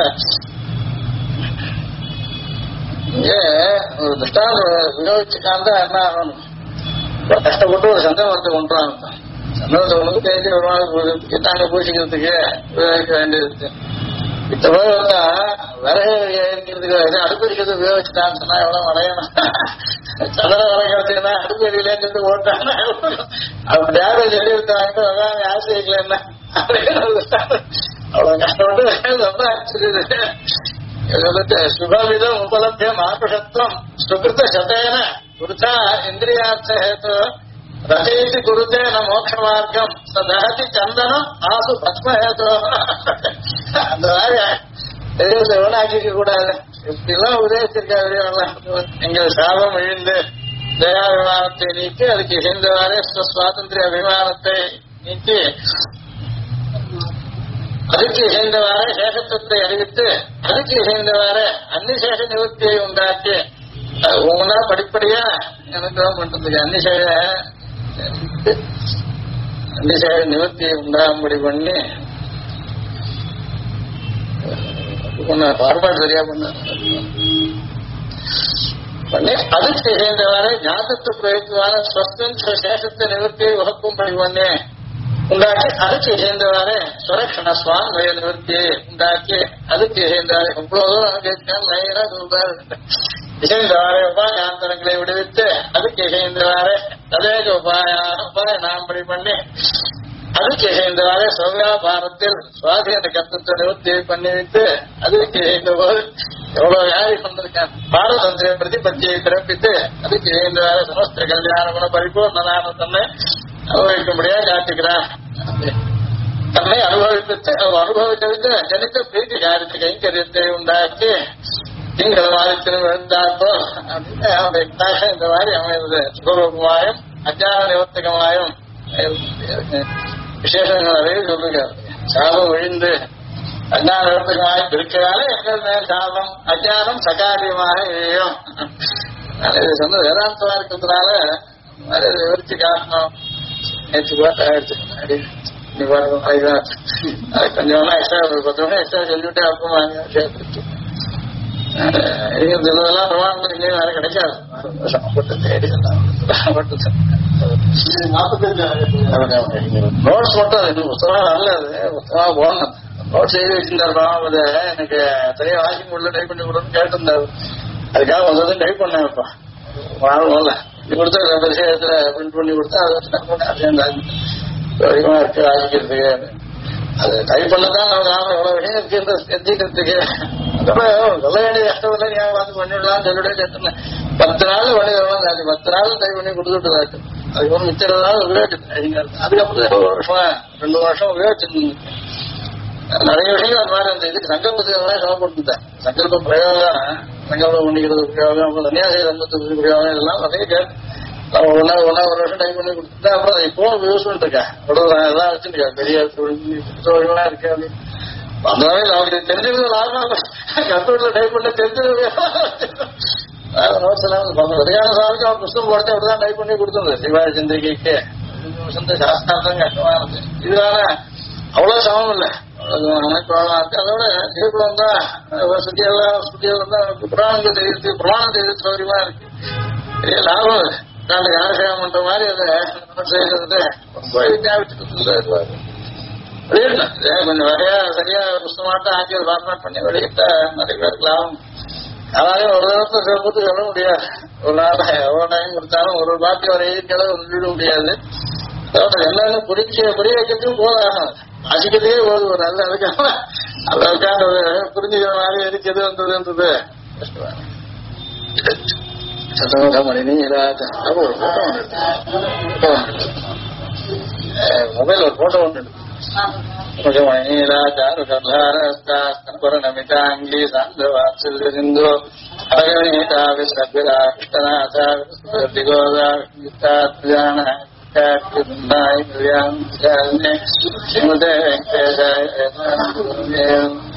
இங்கே ஒரு திஷ்டாந்தம் விநியோகிச்சுக்காந்தா என்ன ஆகணும், கஷ்டப்பட்டு ஒரு சந்தேகத்தை கொண்டுறாங்க. சந்தோஷத்தை கொண்டு தேய்ச்சி ஒரு நாள் நாங்க பூசிக்கிறதுக்கு உபயோகிக்க வேண்டியது. இத்த போய் வந்தா விறகு இருக்கிறதுக்கு அடுப்படிக்கிறது உபயோகிச்சுட்டான்னு சொன்னா எவ்வளவு அடையணும். சதர வரைக்கிறதுக்குன்னா அடுப்படியிலேன்னு சொல்லி ஓட்டாங்கன்னா அப்படி யாரும் சொல்லி இருக்காங்க ஆசிரியர்கள் என்ன அவ்வளவு கஷ்டப்பட்டு ரொம்ப சொல்லிது. சுபவிதம் உபலபியம் ஆபுஷத்துவம் சுகிருத்த சதேன குருதா இந்திரியார்த்த ஹேத்து ரசயதி குருதே ந மோட்ச மார்க்கம் சதஹதி சந்தனம் ஆசு பத்மஹேதோ. அந்த மாதிரி எவனாக்கிக்க கூடாது. இப்படி எல்லாம் உபதேசிச்சிருக்காரு. எங்கள் சாபம் இழிந்து தயாபிமானத்தை நீக்கி அதுக்கு இசைந்தவாறே சுவாதந்திரிய அபிமானத்தை நீக்கி அதுக்கு இசைந்தவாறே சேஷத்துவத்தை அறிவித்து அதுக்கு இசைந்தவாறே அன்னிசேஷ நிவர்த்தியை உண்டாக்கி ஒவ்வொன்றா படிப்படியா எனக்கு பண்றதுக்கு அன்னிசேஷ நிவர்த்தியை உண்டாகும்படி பண்ணி ஃபார்மாட் சரியா பண்ணி அதுக்கு இசைந்தவாறே ஞாபகத்து பிரயோகமான ஸ்வஸ்தன் சேஷத்தை நிவர்த்தியை வகுக்கும்படி பண்ணி உண்டாக்கி அதுக்கு இசைந்தவாறே சுரக்ஷண சுவான்வய நிவர்த்தியை உண்டாக்கி அதுக்கு இசைந்தவாறே எவ்வளவு லைனா சொல்றாரு. இசைந்தவாறே உபாயாந்தரங்களை விடுவித்து அதுக்கு இசைந்தவாறே ததேக உபாய நாம்படி பண்ணி அதுக்கு இசைந்தவாறே சௌவியாபாரத்தில் சுவாதீன கர்த்தத்தை நிவர்த்தியை பண்ணி வைத்து அதுக்கு இசைந்த போது எவ்வளவு வியாதி கொண்டிருக்கான். பாரதந்திரிய பிரதிபத்தியை பிறப்பித்து அதுக்கு இசைந்தவாறே சமஸ்திர கல்யாண குண பரிபூர்ணனான தன்னை அனுபவிக்கும்படியா காட்டுகிறார். தன்னை அனுபவித்து அனுபவித்தவித்து ஜனித்த பிரீத்தி காரியத்தை கைங்கரியத்தை உண்டாக்கி நீங்கள் வாதத்திலும் எழுந்தாப்போ அப்படின்னு அவருடைய இந்த மாதிரி அமைந்தது. சுகரூபமாயும் அஜான நிவர்த்தகமாயும் விசேஷங்கள் நிறைய சொல்லுகிறார். சாபம் விழுந்து அஜான நிவர்த்தகமாய் இருக்கிறாலே எங்கள் மேல் சாபம் அஜானம் சகாரியமாக இழையும். இது சொன்ன வேதாந்தமா இருக்கிறதுனால விவரிச்சு காட்டணும். நேற்று பார்த்து கொஞ்சம் எக்ஸ்ட்ரா ஒரு 10 மணி எக்ஸ்ட்ரா சொல்லிவிட்டு அப்புறமா சேர்த்து இதெல்லாம் பிரமாணம் இல்லையும் வேற கிடைக்காது. நோட்ஸ் மட்டும் அது புத்தகம் நல்ல புத்தகமா போடணும். நோட்ஸ் எழுதி வச்சிருந்தாரு பிரமாணம். எனக்கு சரியா வாசிக்க முடியல, டைப் பண்ணி கொடுன்னு கேட்டிருந்தாரு. அதுக்காக வந்ததும் டைப் பண்ணேன். இப்ப வாழல இது கொடுத்தா விஷயத்துல பிரிண்ட் பண்ணி கொடுத்தா அதை அதிகமா இருக்கு வாசிக்கிறதுக்கு. அது டைப் பண்ணதான் நமக்கு ஆமா எவ்வளவு விஷயம் இருக்குன்றது தெரிஞ்சுக்கிறதுக்கு சொல்ல வேண்டிய கஷ்டம் இல்லை. நீ வந்து பண்ணிவிடலாம் சொல்லிவிட 10 நாள் பண்ணி தரணும். 10 நாள் டைப் பண்ணி கொடுத்துட்டு அதுக்கு ஒரு மிச்சம் 20 நாள் உபயோகிச்சு அதுக்கப்புறம் 1 வருஷமா 2 வருஷம் உபயோகிச்சிருந்தேன். நிறைய விஷயங்கள் அது மாதிரி அந்த இதுக்கு சங்கல்பத்துக்கு எல்லாம் சமப்படுத்துட்டேன். சங்கல்ப பிரயோகம் சங்கல்பம் பண்ணிக்கிறது பிரயோகம் சன்னியாசி சம்பத்துக்கு பிரயோகம் இதெல்லாம் நிறைய கேட்டு ஒன்னா 1 வருஷம் டைப் பண்ணி கொடுத்துட்டேன். அப்புறம் இப்போ யூஸ் பண்ணிட்டு இருக்கேன். எல்லாம் வச்சுருக்கேன் பெரிய தொழிலாம் இருக்கு அப்படின்னு அந்த மாதிரி அவங்களுக்கு தெரிஞ்சது லாபம். கம்ப்யூட்டர்ல டைப் பண்ண தெரிஞ்சது நோட்ஸ் எல்லாம் சரியான சாருக்கு அவர் புத்தகம் போட்டு அப்படிதான் டைப் பண்ணி கொடுத்துருந்தது. சிவாஜி சந்திரிகைக்கு சாஸ்திரம் கஷ்டமா இருக்கு. இதுதான அவ்வளவு சமம் இல்லை. அமைப்பாளா இருக்கு. அதோட திருக்குளம் தான் சுத்தியெல்லாம் தான் புராணங்கள் தெரியுது. புராணம் தெரியுது சௌகரியமா இருக்கு. பெரிய லாபம் நாளைக்கு ஆசிரியம் பண்ற மாதிரி அதை செய்யறது ரொம்ப வித்தியாசத்துல கொஞ்சம் வரையா சரியா புஸ்தமாட்டம் ஆக்கி ஃபார்மேட் பண்ணி வெளியிட்டா நிறைய பேருக்கு லாபம். அதாவது ஒரு தடவை போட்டு சொல்ல முடியாது. ஒரு நாள் எவ்வளவு டைம் கொடுத்தாலும் ஒரு பாட்டி ஒரு எழுதிக்களவு சொல்லிட முடியாது. எல்லாரும் புரிய வைக்கிறதுக்கும் போதாகும். வாசிக்கிறதே போதும் ஒரு நல்ல அதுக்காக அதை உட்காந்து புரிஞ்சுக்கிற மாதிரி எதுக்கு எது வந்ததுன்றது சத்தமணி மொபைல் ஒரு போட்டோ ஒன்று நமிதாங்கி சாந்த வாத்சல்ய சிந்து அரகணீதா விஸ்வபிரா கிருஷ்ணநாதா விஸ்வதிகோதா வித்தாத்யான ஸ்ரீமதே வெங்கடேஷாய